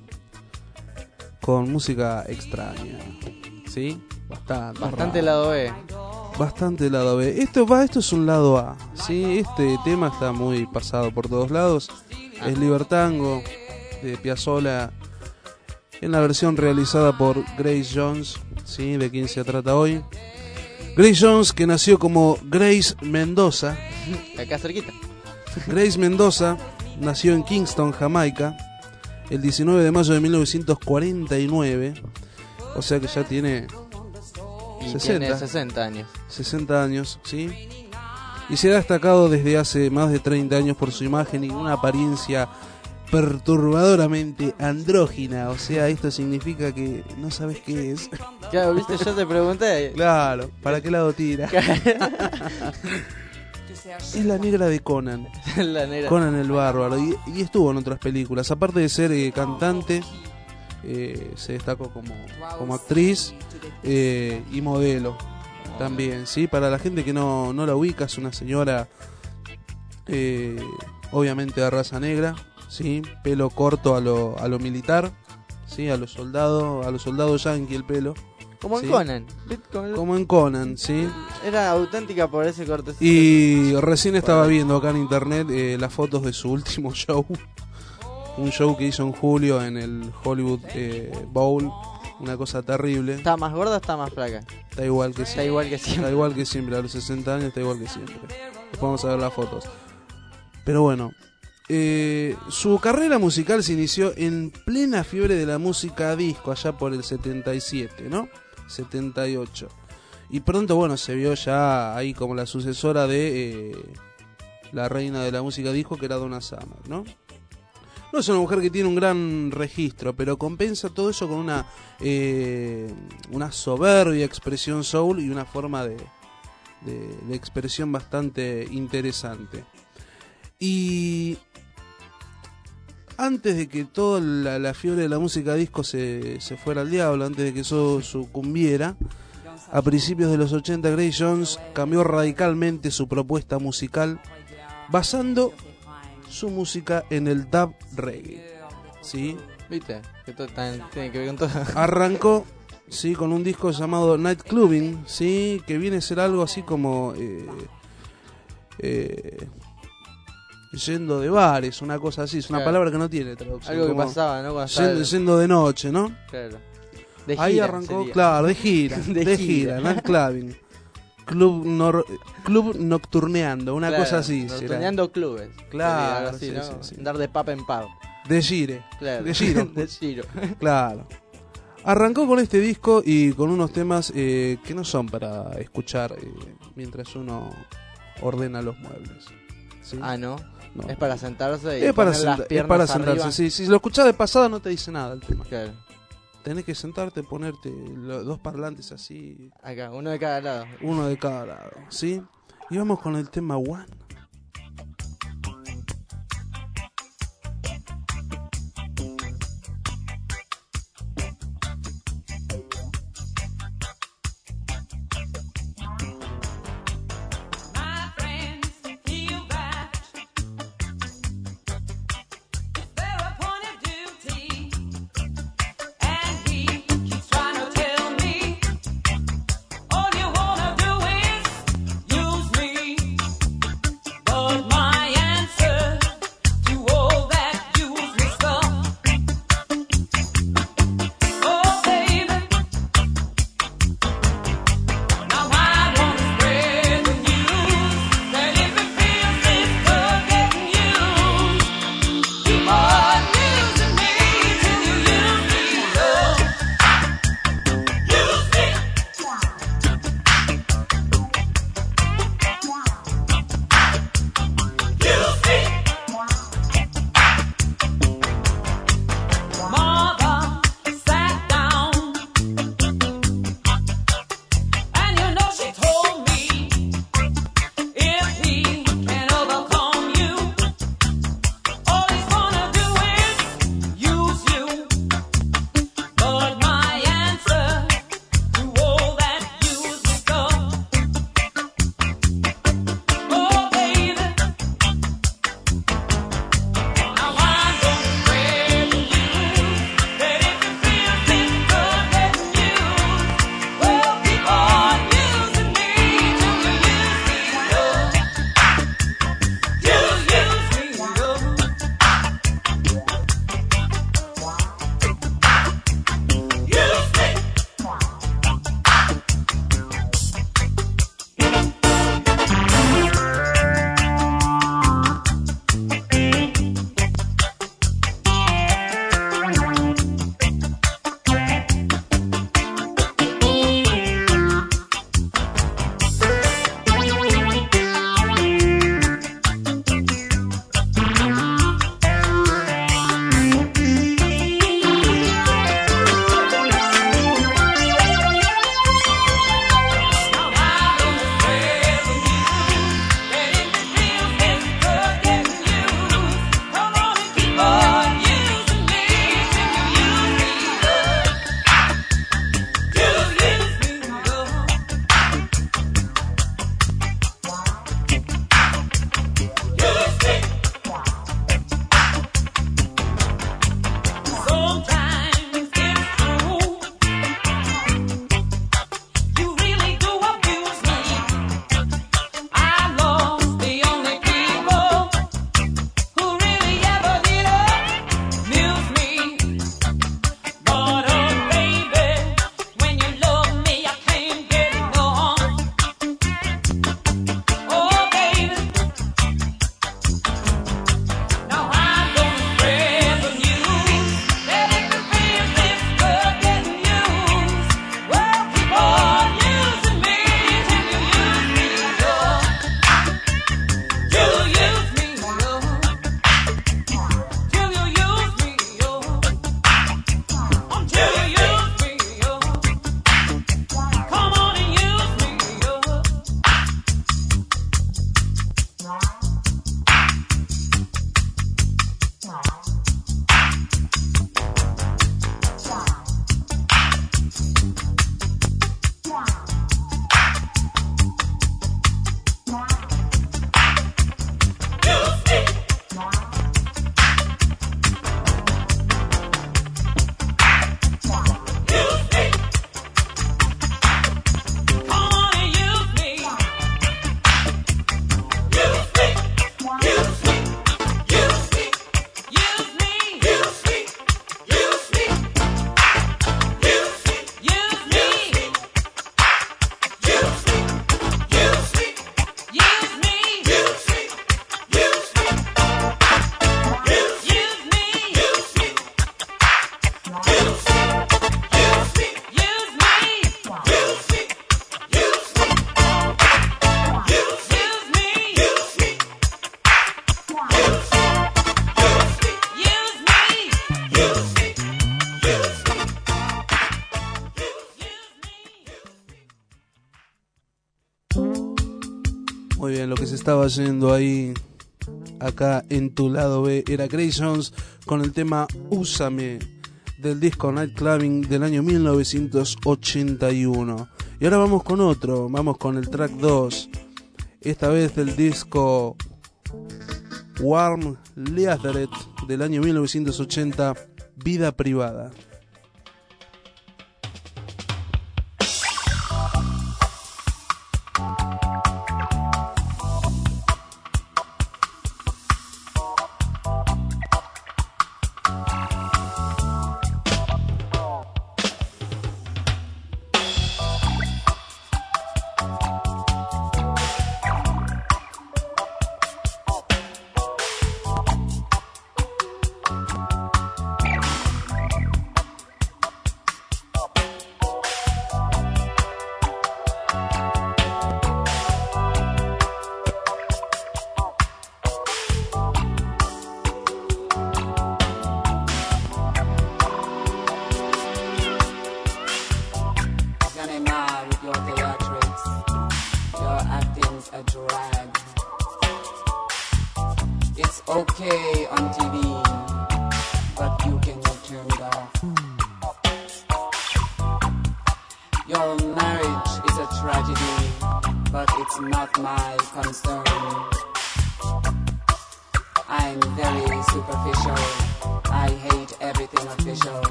con música extraña. ¿Sí? Bastante. Bastante raro. lado B. Bastante lado B. Esto va, esto es un lado A. ¿Sí? Este tema está muy pasado por todos lados. Es Libertango de Piazzolla en la versión realizada por Grace Jones. ¿Sí? ¿De quién se trata hoy? Grace Jones, que nació como Grace Mendoza. Acá cerquita. Grace Mendoza nació en Kingston, Jamaica, el diecinueve de mayo de mil novecientos cuarenta y nueve. O sea que ya tiene Y sesenta. tiene sesenta años. sesenta años, ¿sí? y se ha destacado desde hace más de treinta años por su imagen y una apariencia perturbadoramente andrógina. O sea, esto significa que no sabes qué es. Claro, viste, yo te pregunté. Claro, ¿para qué lado tira? Es la negra de Conan. La negra. Conan el Bárbaro. Y, y estuvo en otras películas. Aparte de ser eh, cantante, eh, se destacó como, como actriz eh, y modelo también. ¿Sí? Para la gente que no, no la ubica, es una señora eh, obviamente de raza negra, ¿sí? Pelo corto a lo, a lo militar, ¿sí? A los soldados, a los soldados yanqui el pelo. Como en ¿sí? Conan. Como en Conan, ¿sí? Era auténtica por ese cortecito. Y recién estaba viendo acá en internet eh, las fotos de su último show. Un show que hizo en julio en el Hollywood eh, Bowl. Una cosa terrible. ¿Está más gorda o está más flaca? Está igual que siempre. Está igual que siempre. Está igual que siempre. A los sesenta años está igual que siempre. Después vamos a ver las fotos. Pero bueno. Eh, su carrera musical se inició en plena fiebre de la música disco, allá por el setenta y siete, ¿no? setenta y ocho. Y pronto, bueno, se vio ya ahí como la sucesora de eh, la reina de la música disco, que era Donna Summer, ¿no? No es una mujer que tiene un gran registro, pero compensa todo eso con una eh, una soberbia expresión soul y una forma de, de, de expresión bastante interesante. Y antes de que toda la, la fiebre de la música disco se, se fuera al diablo, antes de que eso sucumbiera, a principios de los ochenta, Grace Jones cambió radicalmente su propuesta musical, basando su música en el dub reggae. ¿Sí? ¿Viste? Que todo tan, tiene que ver con todo. Arrancó, sí, con un disco llamado Night Clubbing, sí, que viene a ser algo así como eh, eh, yendo de bares, una cosa así. Es una claro. palabra que no tiene traducción. Algo que como pasaba, ¿no? Cuando yendo, yendo de noche, ¿no? Claro. De gira, ahí arrancó, sería. claro, de gira, de, de gira, gira, Night Clubbing. Club, nor, club nocturneando, una claro, cosa así. Nocturneando clubes. Claro, así, sí, ¿no? sí, sí. Andar de papa en pavo. De gire. Claro. De giro. de giro. Claro. Arrancó con este disco y con unos temas eh, que no son para escuchar eh, mientras uno ordena los muebles. ¿Sí? Ah, ¿no? No. Es para sentarse y es para, poner senta- las piernas es para sentarse, arriba. sí. Si lo escuchás de pasada no te dice nada el tema. Claro. Tenés que sentarte, ponerte los dos parlantes así. Acá, uno de cada lado. Uno de cada lado, ¿sí? Y vamos con el tema One. estaba yendo ahí, acá en tu lado B, era Grace Jones con el tema Úsame, del disco Night Clubbing del año mil novecientos ochenta y uno. Y ahora vamos con otro, vamos con el track dos, esta vez del disco Warm Leathered del año mil novecientos ochenta, Vida Privada.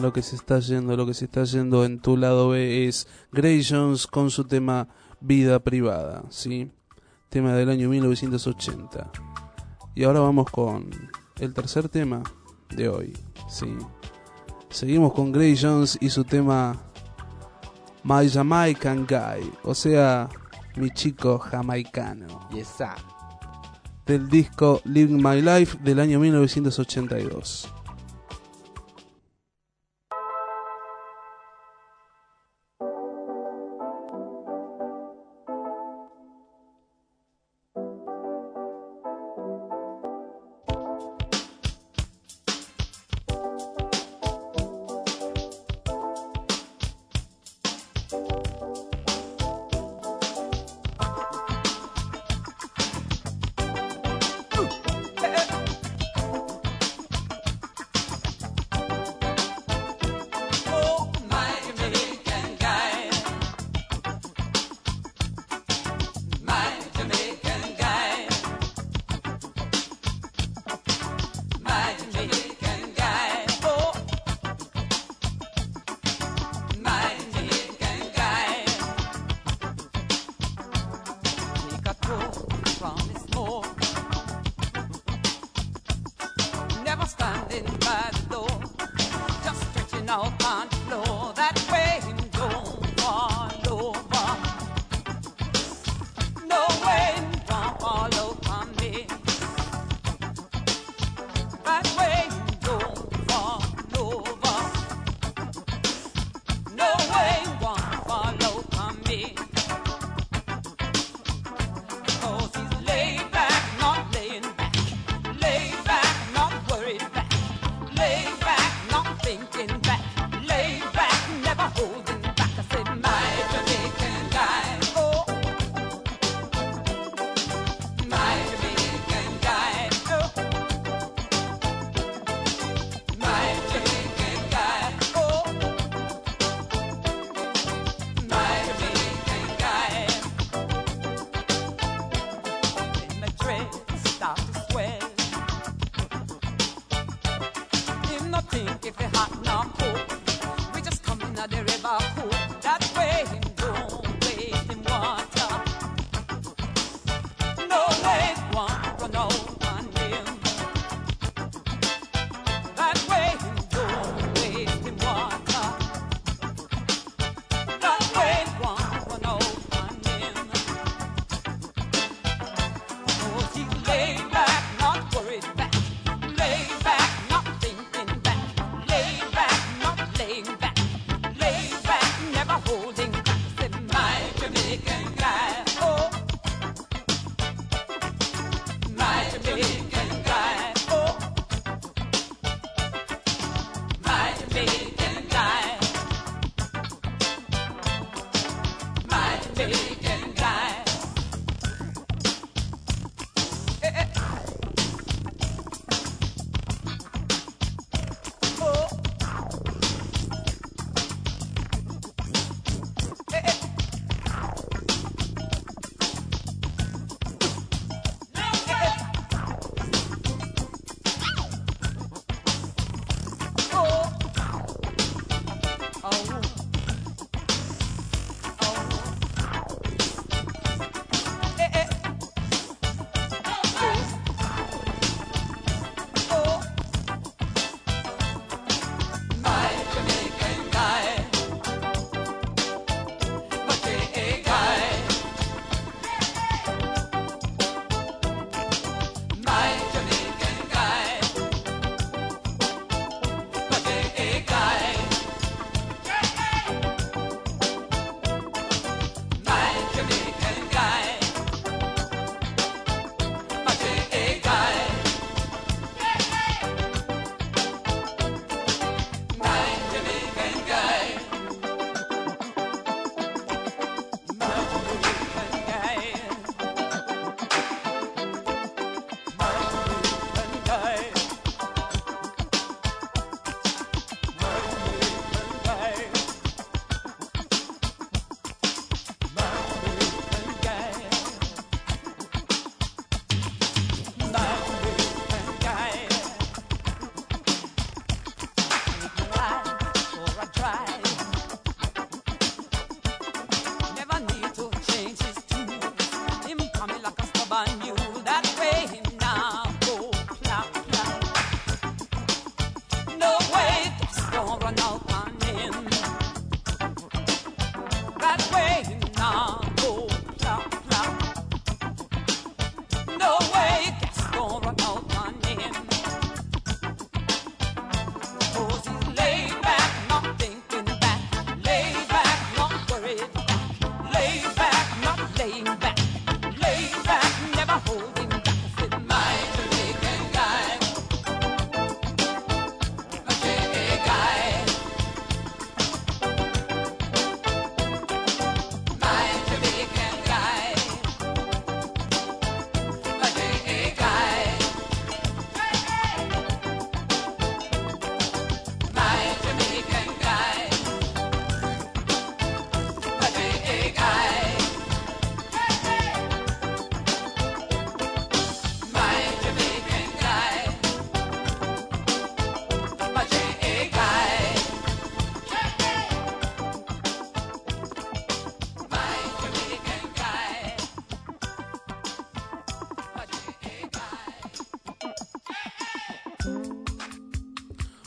lo que se está yendo, lo que se está yendo en tu lado B es Grace Jones con su tema Vida Privada, ¿sí? Tema del año mil novecientos ochenta. Y ahora vamos con el tercer tema de hoy, ¿sí? Seguimos con Grace Jones y su tema My Jamaican Guy, o sea, mi chico jamaicano. Y esa. Del disco Living My Life del año mil novecientos ochenta y dos.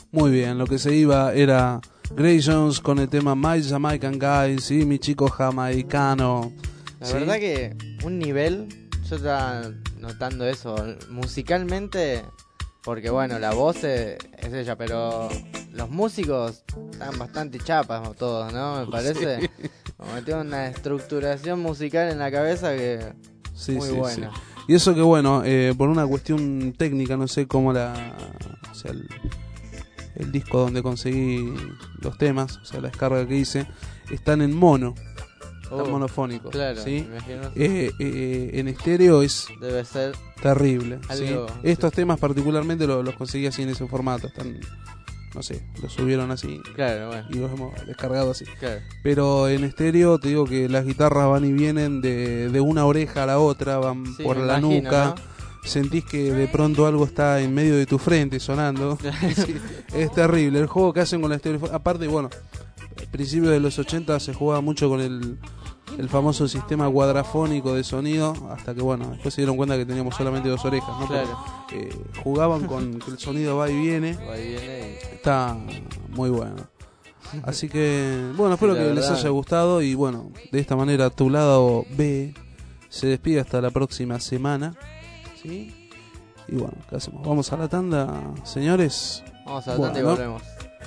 Muy bien, lo que se iba era Grace Jones con el tema My Jamaican Guy, sí, mi chico jamaicano. La ¿sí? verdad que un nivel, yo estaba notando eso, musicalmente, porque bueno, la voz es, es ella, pero los músicos están bastante chapas todos, ¿no? Me parece. Sí. Como tiene una estructuración musical en la cabeza que sí, muy sí, buena. Sí. Y eso que bueno, eh, por una cuestión técnica, no sé cómo la... O sea, el, el disco donde conseguí los temas, o sea, la descarga que hice, están en mono. Están Oh, monofónicos. Claro, ¿sí? me imagino. Eh, eh, en estéreo es Debe ser terrible. ¿sí? algo, Estos sí. temas particularmente los, los conseguí así en ese formato. Están, no sé, los subieron así. Claro, bueno. Y los hemos descargado así. Claro. Pero en estéreo te digo que las guitarras van y vienen de, de una oreja a la otra, van Sí, por me la imagino, nuca. ¿no? Sentís que de pronto algo está en medio de tu frente sonando. Sí, es terrible. El juego que hacen con la estéreo. Aparte, bueno, al principio de los ochenta se jugaba mucho con el, el famoso sistema cuadrafónico de sonido. Hasta que, bueno, después se dieron cuenta que teníamos solamente dos orejas, ¿no? Claro. Pero, eh, jugaban con que el sonido va y viene. Va y viene y... Está muy bueno. Así que, bueno, espero Sí, que verdad. les haya gustado. Y bueno, de esta manera tu lado B se despide hasta la próxima semana. ¿Sí? Y bueno, ¿qué hacemos? Vamos a la tanda, señores. Vamos a la Bueno, tanda y volvemos.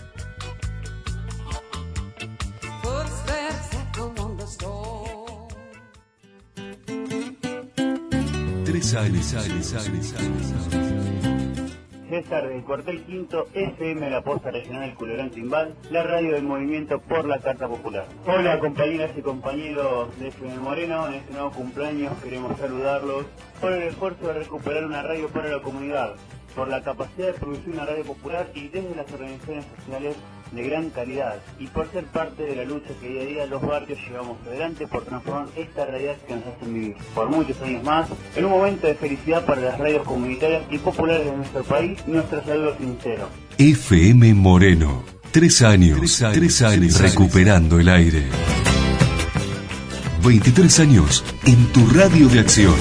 Tres años, años, años, años. César del Cuartel Quinto, F M La Posta Regional Culerón Timbal, la radio del movimiento por la Carta Popular. Hola compañeras y compañeros de F M Moreno, en este nuevo cumpleaños queremos saludarlos por el esfuerzo de recuperar una radio para la comunidad, por la capacidad de producir una radio popular y desde las organizaciones sociales de gran calidad, y por ser parte de la lucha que día a día los barrios llevamos adelante por transformar esta realidad que nos hacen vivir por muchos años más, en un momento de felicidad para las radios comunitarias y populares de nuestro país. Nuestro saludo sincero. F M Moreno. Tres años, tres años, tres años recuperando el aire. veintitrés años en tu radio de acción.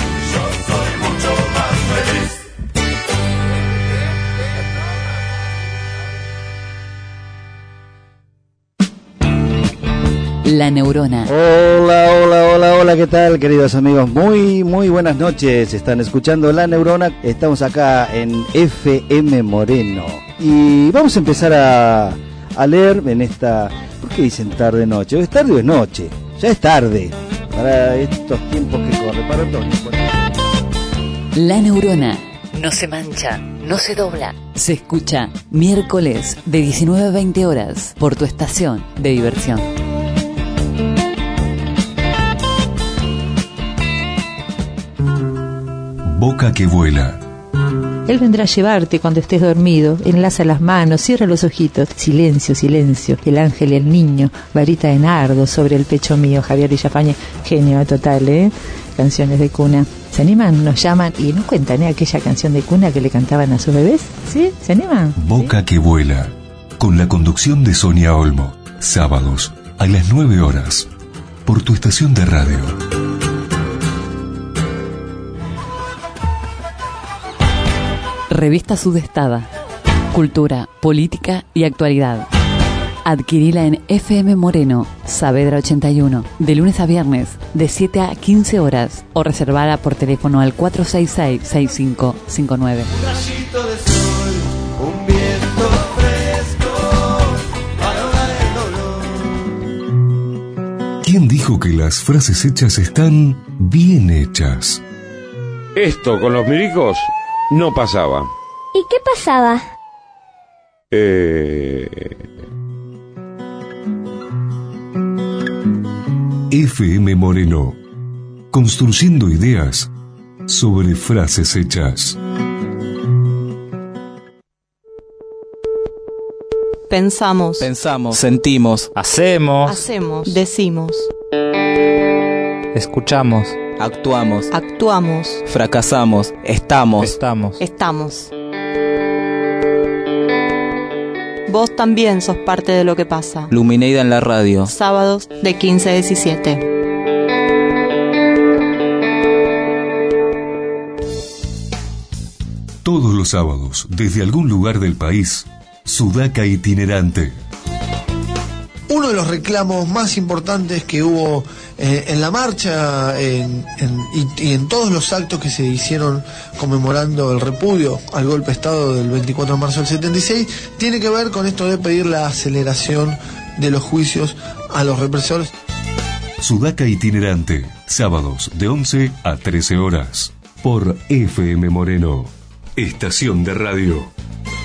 La Neurona. Hola, hola, hola, hola, ¿qué tal, queridos amigos? Muy, muy buenas noches. Están escuchando La Neurona. Estamos acá en F M Moreno. Y vamos a empezar a, a leer en esta... ¿Por qué dicen tarde noche? ¿Es tarde o es noche? Ya es tarde. Para estos tiempos que corren, para todos. La Neurona. No se mancha, no se dobla. Se escucha miércoles de diecinueve a veinte horas por tu estación de diversión. Boca que vuela. Él vendrá a llevarte cuando estés dormido, enlaza las manos, cierra los ojitos. Silencio, silencio, el ángel y el niño, varita de nardo sobre el pecho mío. Javier Villafañe, genio total, ¿eh? Canciones de cuna. ¿Se animan? Nos llaman y nos cuentan, ¿eh? Aquella canción de cuna que le cantaban a sus bebés. ¿Sí? ¿Se animan? Boca ¿Sí? que vuela. Con la conducción de Sonia Olmo. Sábados a las nueve horas. Por tu estación de radio. Revista Sudestada. Cultura, política y actualidad. Adquirila en F M Moreno, Saavedra ochenta y uno, de lunes a viernes, de siete a quince horas, o reservada por teléfono al cuatro seis seis, seis cinco cinco nueve. Un rayito de sol, un viento fresco, para ahogar el dolor. ¿Quién dijo que las frases hechas están bien hechas? Esto con los milicos no pasaba. ¿Y qué pasaba? Eh... F M Moreno. Construyendo ideas sobre frases hechas. Pensamos. Pensamos. Sentimos. Hacemos. Hacemos. Decimos. Escuchamos. Actuamos. Actuamos. Fracasamos. Estamos. Estamos. Estamos. Vos también sos parte de lo que pasa. Lumineida en la radio. Sábados de quince a diecisiete. Todos los sábados, desde algún lugar del país, Sudaca itinerante. Uno de los reclamos más importantes que hubo eh, en la marcha en, en, y, y en todos los actos que se hicieron conmemorando el repudio al golpe de Estado del veinticuatro de marzo del setenta y seis tiene que ver con esto de pedir la aceleración de los juicios a los represores. Sudaca itinerante, sábados de once a trece horas, por F M Moreno, estación de radio.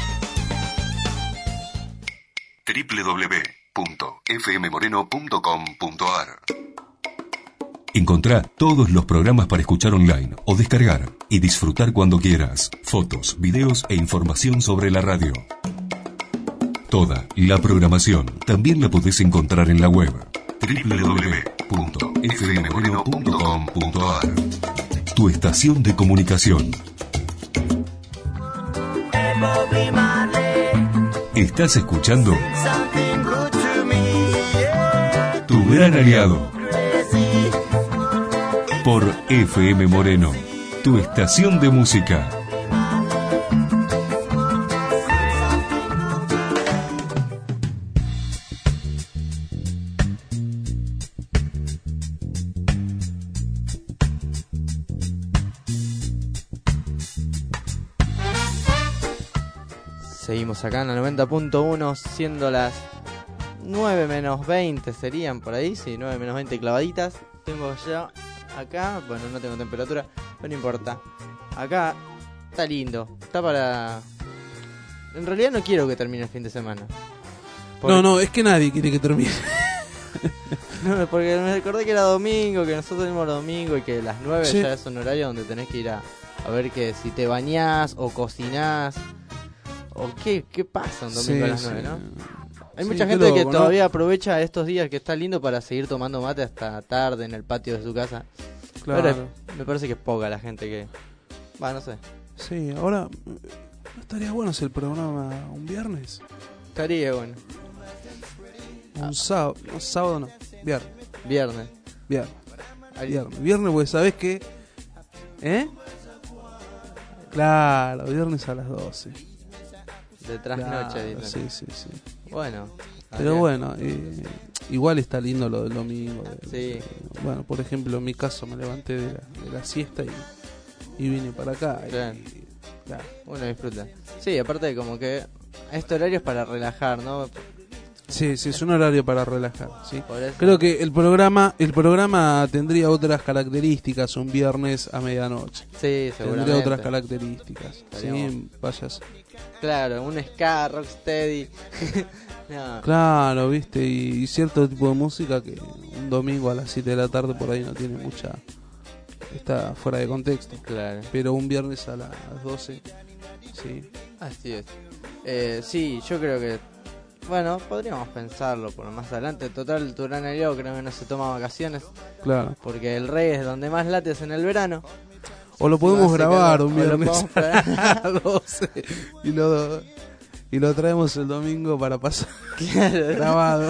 doble u doble u doble u punto f m moreno punto com punto a r. Encontrá todos los programas para escuchar online o descargar y disfrutar cuando quieras. Fotos, videos e información sobre la radio. Toda la programación también la podés encontrar en la web doble u doble u doble u punto f m moreno punto com punto a r. Tu estación de comunicación. Estás escuchando Tu Gran Aliado por F M Moreno, tu estación de música. Seguimos acá en la noventa punto uno, siendo las nueve menos veinte serían por ahí, sí, nueve menos veinte clavaditas. Tengo yo acá, bueno, no tengo temperatura, pero no importa. Acá está lindo, está para... En realidad no quiero que termine el fin de semana. Porque... No, no, es que nadie quiere que termine. No, porque me acordé que era domingo, que nosotros tenemos domingo y que las nueve sí. Ya es un horario donde tenés que ir a, a ver que si te bañás o cocinás. ¿O qué, qué pasa un domingo sí, a las nueve, sí. ¿no? Hay sí, mucha gente loco, que ¿no? todavía aprovecha estos días que está lindo para seguir tomando mate hasta tarde en el patio de su casa. Claro. Pero me parece que es poca la gente que... Va, no sé. Sí, ahora... ¿No estaría bueno si el programa un viernes? Estaría bueno. Un sábado... No, sábado no. Viernes. Viernes. Viernes. Viernes. Viernes, pues, ¿sabés qué? ¿Eh? Claro, viernes a las doce. De trasnoche, claro, sí, sí, sí. Bueno. Pero bien. bueno, eh, igual está lindo lo del domingo. De, sí. De, bueno, por ejemplo, en mi caso me levanté de la, de la siesta y, y vine para acá. Claro. Y, claro. Uno disfruta. Sí, aparte de como que este horario es para relajar, ¿no? Sí, sí, es un horario para relajar, ¿sí? Creo que el programa el programa tendría otras características un viernes a medianoche. Sí, seguramente. Tendría otras características. Estaríamos... Sí, vayas. Claro, un ska, rocksteady. No. Claro, viste, y, y cierto tipo de música que un domingo a las siete de la tarde por ahí no tiene mucha... Está fuera de contexto. Claro. Pero un viernes a las doce, sí. Así es. Eh, sí, yo creo que... Bueno, podríamos pensarlo por más adelante. Total, Tu Gran Aliado creo que no se toma vacaciones. Claro. Porque el rey es donde más late es en el verano. O lo podemos grabar un viernes a las doce y lo, y lo traemos el domingo para pasar claro. grabado.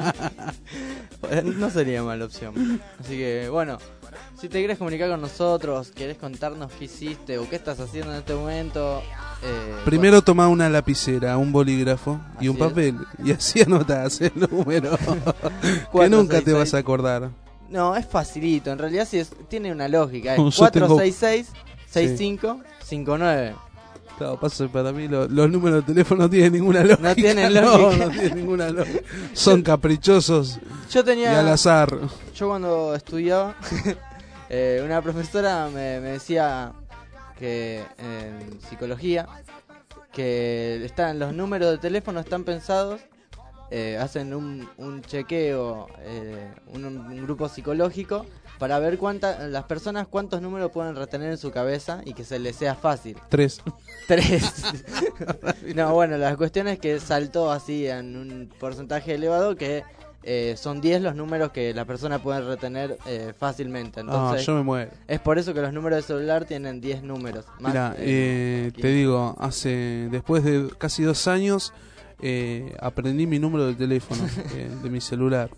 No sería mala opción. Así que, bueno, si te querés comunicar con nosotros, querés contarnos qué hiciste o qué estás haciendo en este momento... Eh, Primero bueno. Tomá una lapicera, un bolígrafo así y un papel es. Y así anotás el número que nunca seis, te seis. Vas a acordar. No, es facilito, en realidad sí es, tiene una lógica, es cuatro seis seis, seis cinco cinco nueve. Claro, pasa para mí lo, los números de teléfono no tienen ninguna lógica. No tienen lógica. No, no tienen ninguna lógica. Son caprichosos yo tenía, y al azar. Yo cuando estudiaba, eh, una profesora me, me decía que en psicología, que están los números de teléfono están pensados... Eh, hacen un, un chequeo, eh, un, un grupo psicológico para ver cuántas las personas cuántos números pueden retener en su cabeza y que se les sea fácil. Tres. Tres. No, bueno, la cuestión es que saltó así en un porcentaje elevado que eh, son diez los números que la persona puede retener eh, fácilmente. Entonces, ah, yo me muero. Es por eso que los números de celular tienen diez números. Más, Mira, eh, eh, te digo, hace después de casi dos años... Eh, aprendí mi número de teléfono eh, de mi celular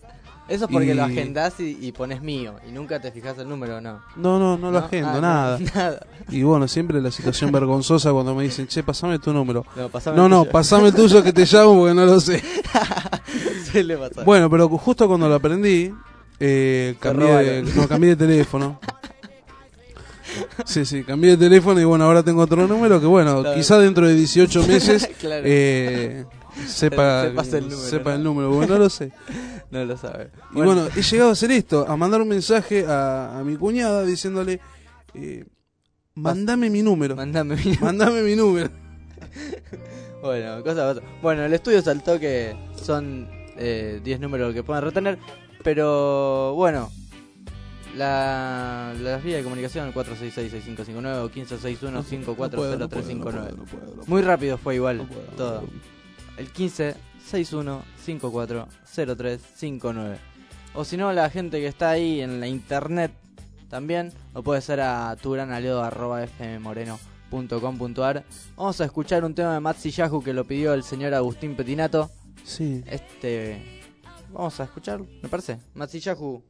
Eso es porque Y- lo agendás y, y pones mío. Y nunca te fijas el número, ¿no? No, no, no lo ¿No? agendo, Ah, no, nada. nada. Y bueno, siempre la situación vergonzosa cuando me dicen, che, pasame tu número. No, pasame no, el no, tuyo. pasame el tuyo que te llamo porque no lo sé. Suele pasar. Bueno, pero justo cuando lo aprendí, eh, cambié, de, robaron. no, cambié de teléfono. Sí, sí, cambié de teléfono y bueno, ahora tengo otro número que bueno, Claro. quizá dentro de dieciocho meses Claro. eh, sepa, Sepas el número, sepa ¿no? el número, bueno, no lo sé. No lo sabe. Y bueno, he llegado a hacer esto, a mandar un mensaje a, a mi cuñada diciéndole, eh, mandame mi número. Mandame mi número. Mandame mi número. Bueno, cosa pasa. Bueno, el estudio saltó que son eh, diez números que pueden retener, pero bueno, la, las vías de comunicación cuatro seis seis, seis cinco cinco nueve o uno cinco seis uno, cinco cuatro cero tres cinco nueve. Muy rápido fue igual todo. El quince sesenta y uno, cincuenta y cuatro, cero tres cinco nueve. O si no, la gente que está ahí en la internet también, o puede ser a turanaleo arroba fmmoreno punto com punto ar. Vamos a escuchar un tema de Matsi Yahoo que lo pidió el señor Agustín Petinato. Sí. Este. Vamos a escuchar, me parece. Matsi Yahoo.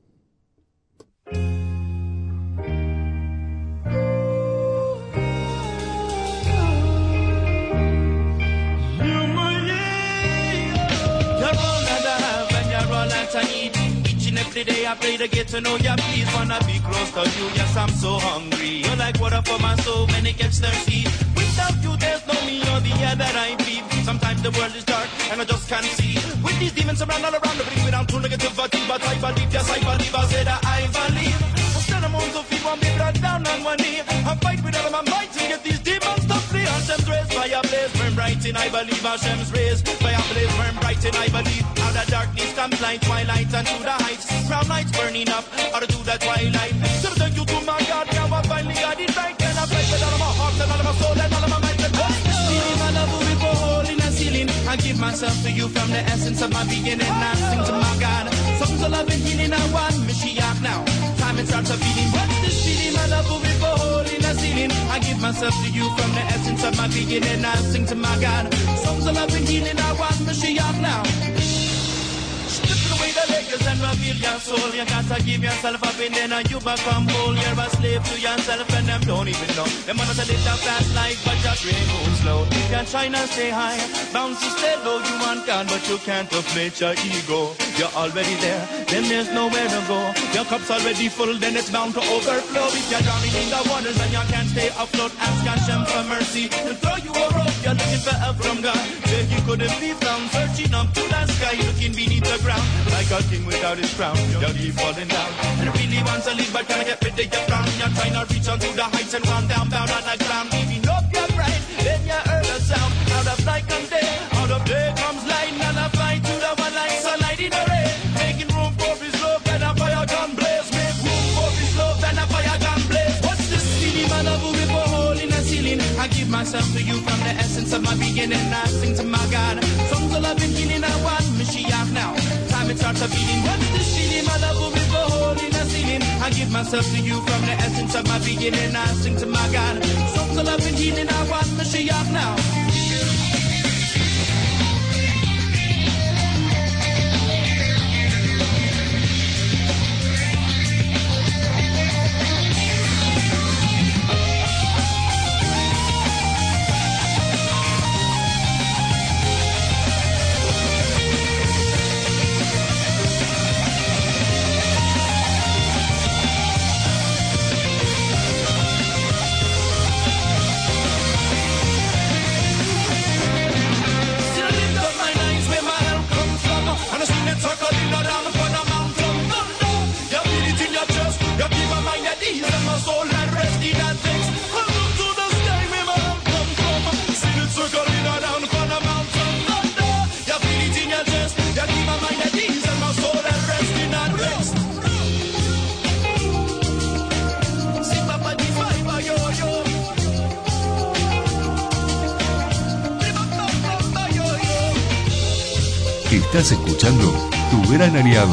You're all alive and you're all that I need. Each and every day I pray to get to know you. Please wanna be close to you. Yes, I'm so hungry. You're like water for my soul when it gets thirsty. Without you, there's no me or the air that I breathe. Sometimes the world is dark and I just can't see. With these demons around all around, they bring me down to negativity. But I believe, yes, I believe. I said that I believe. I stand among the feet, one be brought down on one knee. I fight with all of my might to get these demons to flee. Hashem's rays, fire blaze, burn bright in I believe. Hashem's rays, fire blaze, burn bright in I believe. Out of darkness comes light, twilight and to the heights. Brown lights burning up, out to the twilight. So thank you to my God, now I finally got it right. And I fight with all of my heart and all of my soul and all of my might. Feeling my love will be for hole in a ceiling. I give myself to you from the essence of my beginning. I sing to my God. Songs of love and healing, I want Mashiach now. Time it starts a beating. What's this feeling? My love will be for hole in a ceiling. I give myself to you from the essence of my beginning. I sing to my God. Songs of love and healing, I want Mashiach now. Strip away the layers and reveal your soul. You gotta give yourself up and then you become whole. You're a slave to yourself and them don't even know. Them wanna live that fast life but just rain moves slow. You're trying to stay high, bounce to stay low. You want God but you can't deflate your ego. You're already there, then there's nowhere to go. Your cup's already full, then it's bound to overflow. If you're drowning in the waters and you can't stay afloat, ask Hashem for mercy. He'll throw you a rope, you're looking for help from God. Where you couldn't be found, searching up to the sky, looking beneath the ground. Like a king without his crown, you'll keep falling down. And really wants to leave, but can't get rid of your crown. You're trying to reach onto the heights and run down, bound on the ground. Leaving up your brain, then you heard a sound. Out of light comes day, out of day comes light. And I fly to the one like sunlight in the rain. Making room for his love, and a fire gun blaze. Make room for his love, and a fire gun blaze. What's this feeling? My love will be for hole in a ceiling. I give myself to you from the essence of my beginning. I sing to my God. Songs of love and healing, I want Mashiach now. Time it starts a beating. What's this feeling? My love will be for hole in a ceiling. I give myself to you from the essence of my beginning. I sing to my God. Songs of love and healing, I want Mashiach now. Still lift up my eyes where my help comes from. And I see it circling around upon a mountain. Thunder, you feel it in your chest. You keep my mind at ease and my soul at rest in that things. Hold on to the sky where my help comes from. See it circling around upon a mountain. Thunder, you feel it in your chest. You keep my mind at ease and my soul at rest in that rest. See Papa the fiber, yo yo. Estás escuchando Tu Gran Aliado.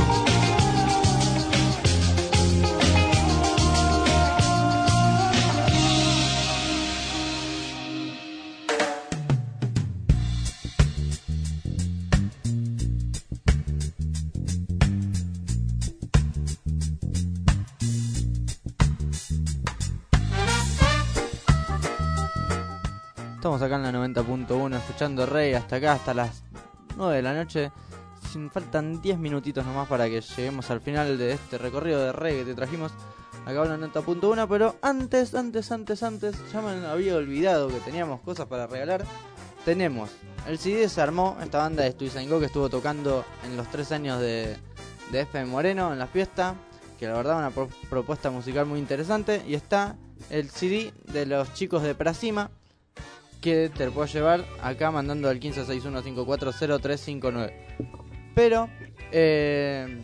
Estamos acá en la noventa punto uno escuchando Rey hasta acá, hasta las nueve de la noche. Sin, faltan diez minutitos nomás para que lleguemos al final de este recorrido de Rey que te trajimos acá en la noventa punto uno. Pero antes, antes, antes, antes, ya me había olvidado que teníamos cosas para regalar. Tenemos el C D Se Armó, esta banda de Estudiango que estuvo tocando en los tres años de, de F M Moreno en la fiesta, que la verdad una pro- propuesta musical muy interesante. Y está el C D de los chicos de Prasima, que te lo puedo llevar acá mandando al quince sesenta y uno cincuenta y cuatro cero tres cincuenta y nueve. Pero eh,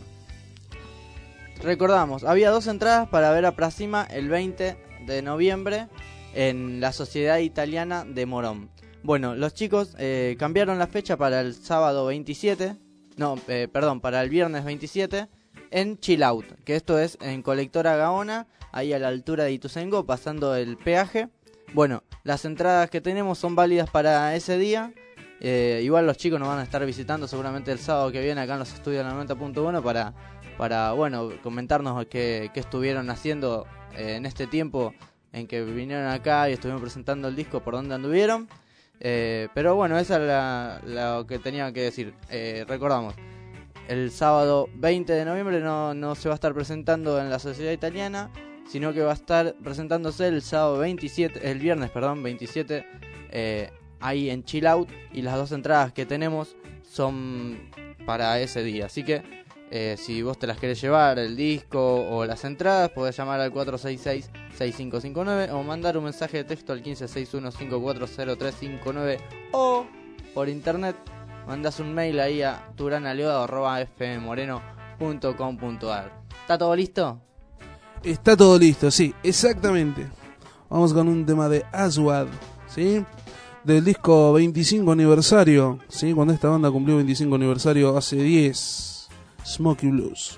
recordamos, había dos entradas para ver a Prasima el veinte de noviembre en la Sociedad Italiana de Morón. Bueno, los chicos eh, cambiaron la fecha para el sábado veintisiete, no, eh, perdón, para el viernes veintisiete en Chill Out, que esto es en Colectora Gaona, ahí a la altura de Ituzaingó, pasando el peaje. Bueno, las entradas que tenemos son válidas para ese día. Eh, igual los chicos nos van a estar visitando seguramente el sábado que viene acá en los estudios de la noventa punto uno para, para bueno, comentarnos qué, qué estuvieron haciendo eh, en este tiempo en que vinieron acá y estuvieron presentando el disco, por dónde anduvieron. Eh, pero bueno, esa es la, lo que tenía que decir. Eh, recordamos, el sábado veinte de noviembre no, no se va a estar presentando en la Sociedad Italiana, sino que va a estar presentándose el sábado veintisiete, el viernes, perdón, veintisiete, eh, ahí en Chill Out, y las dos entradas que tenemos son para ese día. Así que eh, si vos te las querés llevar, el disco o las entradas, podés llamar al cuatro seis seis, seis cinco cinco nueve o mandar un mensaje de texto al quince sesenta y uno cincuenta y cuatro cero tres cincuenta y nueve, o por internet mandás un mail ahí a turanaleodo arroba f m moreno punto com punto a r. ¿Está todo listo? Está todo listo, sí, exactamente. Vamos con un tema de Aswad, ¿sí? Del disco veinticinco aniversario, ¿sí? Cuando esta banda cumplió veinticinco aniversario hace diez, Smokey Blues.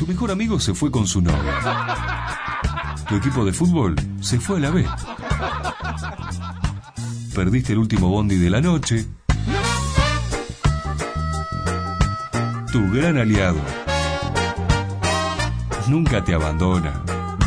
Tu mejor amigo se fue con su novia. Tu equipo de fútbol se fue a la B. Perdiste el último bondi de la noche. Tu gran aliado nunca te abandona.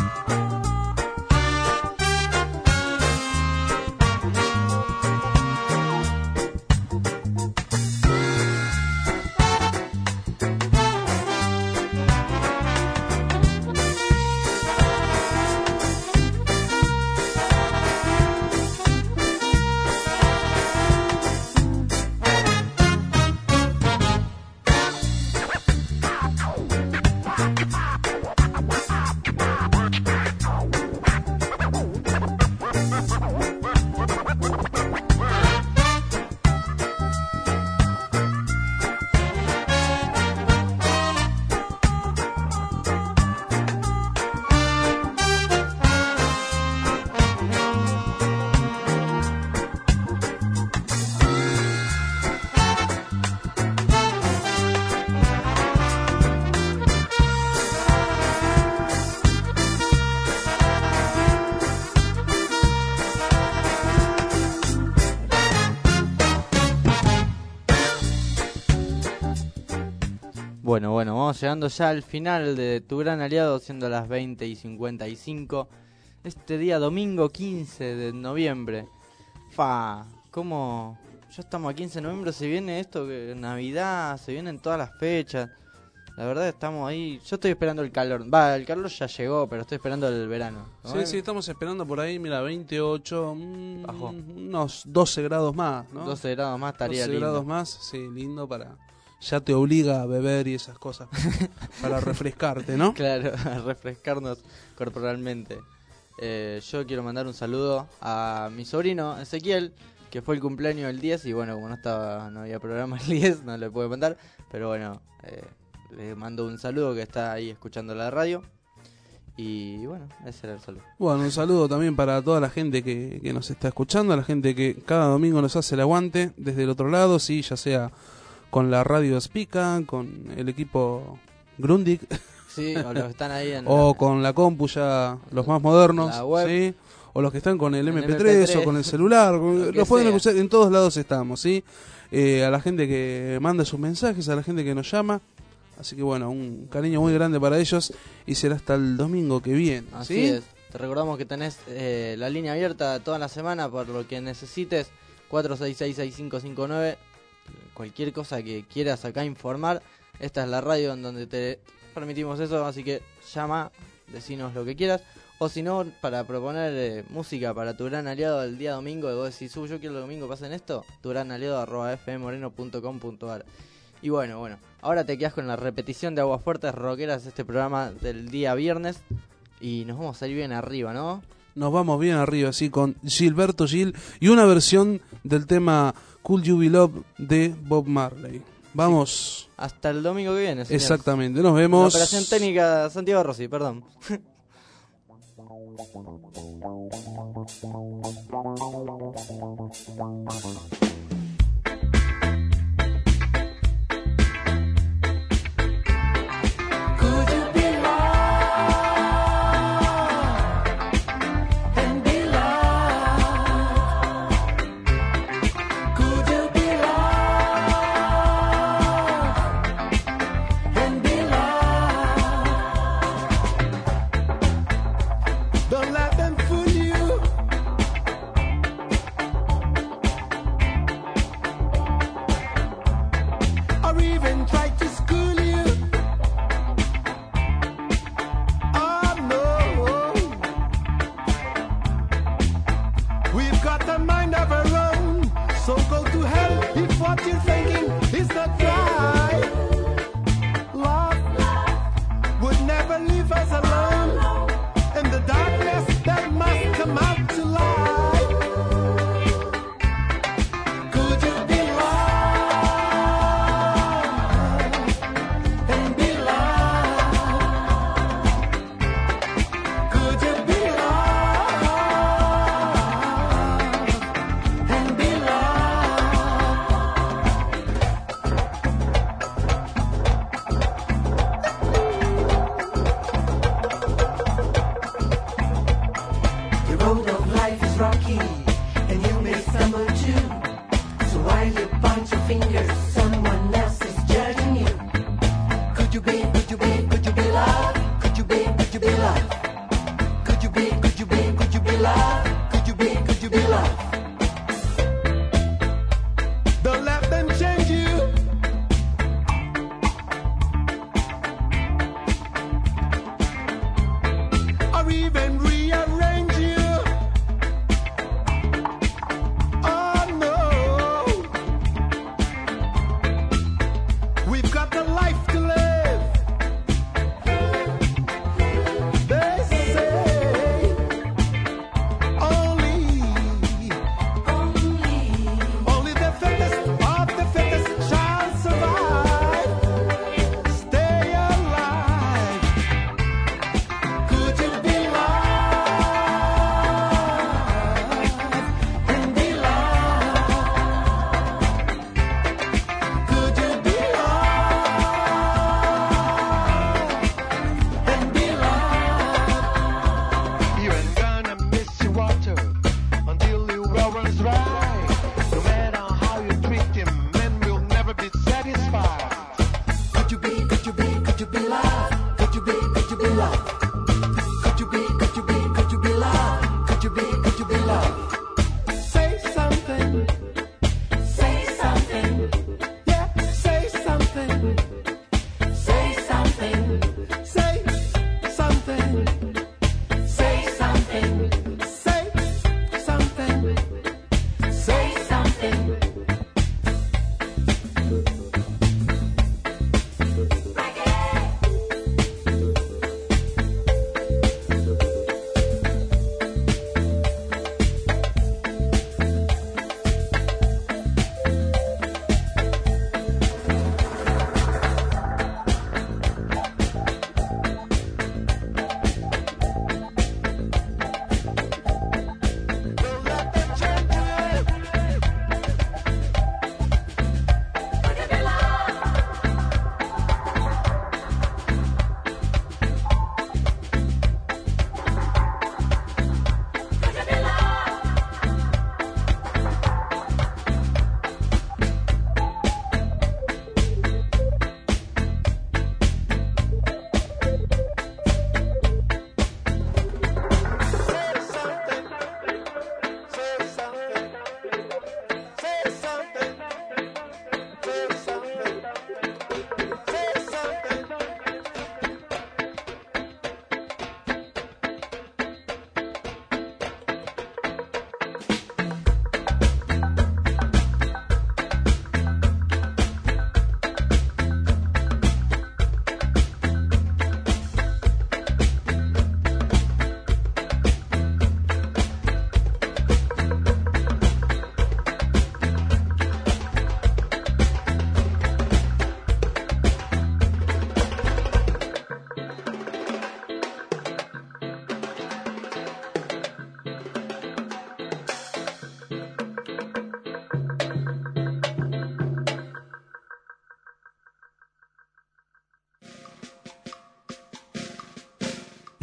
Bueno, bueno, vamos llegando ya al final de Tu Gran Aliado, siendo las veinte y cincuenta y cinco. Este día domingo quince de noviembre. Fa, ¿cómo? Ya estamos a quince de noviembre, se viene esto, que Navidad, se vienen todas las fechas. La verdad estamos ahí, yo estoy esperando el calor. Va, el calor ya llegó, pero estoy esperando el verano. ¿No? Sí, sí, estamos esperando por ahí, mira, veintiocho, mmm, unos doce grados más, ¿no? doce grados más estaría doce lindo. grados más, sí, lindo para... Ya te obliga a beber y esas cosas para refrescarte, ¿no? Claro, a refrescarnos corporalmente. Eh, yo quiero mandar un saludo a mi sobrino Ezequiel, que fue el cumpleaños el diez y bueno, como no estaba, no había programa el diez, no le pude mandar, pero bueno, eh, le mando un saludo, que está ahí escuchando la radio. Y bueno, ese era el saludo. Bueno, un saludo también para toda la gente que, que nos está escuchando, a la gente que cada domingo nos hace el aguante desde el otro lado, sí, ya sea con la radio Spica, con el equipo Grundig, sí, o los que están ahí en o la, con la compu ya los más modernos, la web, ¿sí? O los que están con el M P tres, M P tres o con el celular, lo los pueden sea. escuchar, en todos lados estamos, ¿sí? Eh, a la gente que manda sus mensajes, a la gente que nos llama, así que bueno, un cariño muy grande para ellos y será hasta el domingo que viene, así ¿sí? es. Te recordamos que tenés eh, la línea abierta toda la semana por lo que necesites, cuatro seis seis, seis cinco cinco nueve. Cualquier cosa que quieras acá informar, esta es la radio en donde te permitimos eso, así que llama, decinos lo que quieras, o si no, para proponer eh, música para Tu Gran Aliado el día domingo, y vos decís, uh, yo quiero el domingo, pasen esto, tu gran aliado arroba f m moreno punto com punto a r. Y bueno, bueno, ahora te quedas con la repetición de Aguas Fuertes Rockeras, este programa del día viernes, y nos vamos a ir bien arriba, ¿no? Nos vamos bien arriba, sí, con Gilberto Gil y una versión del tema Could You Be Love de Bob Marley. Vamos. Sí. Hasta el domingo que viene, señores. Exactamente, nos vemos. La operación técnica Santiago Rossi, perdón. Don't let them fool you.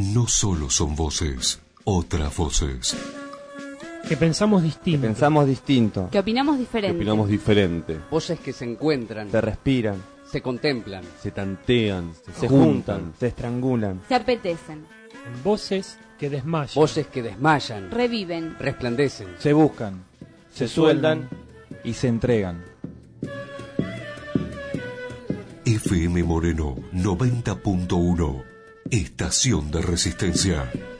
no solo son voces, otras voces. Que pensamos distinto. Que pensamos distinto. Que opinamos diferente. Que opinamos diferente. Voces que se encuentran. Se respiran. Se contemplan. Se tantean. Se, se juntan, juntan. Se estrangulan. Se apetecen. En voces que desmayan. Voces que desmayan. Reviven. Resplandecen. Se buscan. Se, se sueldan. Y se entregan. F M Moreno noventa punto uno. Estación de Resistencia.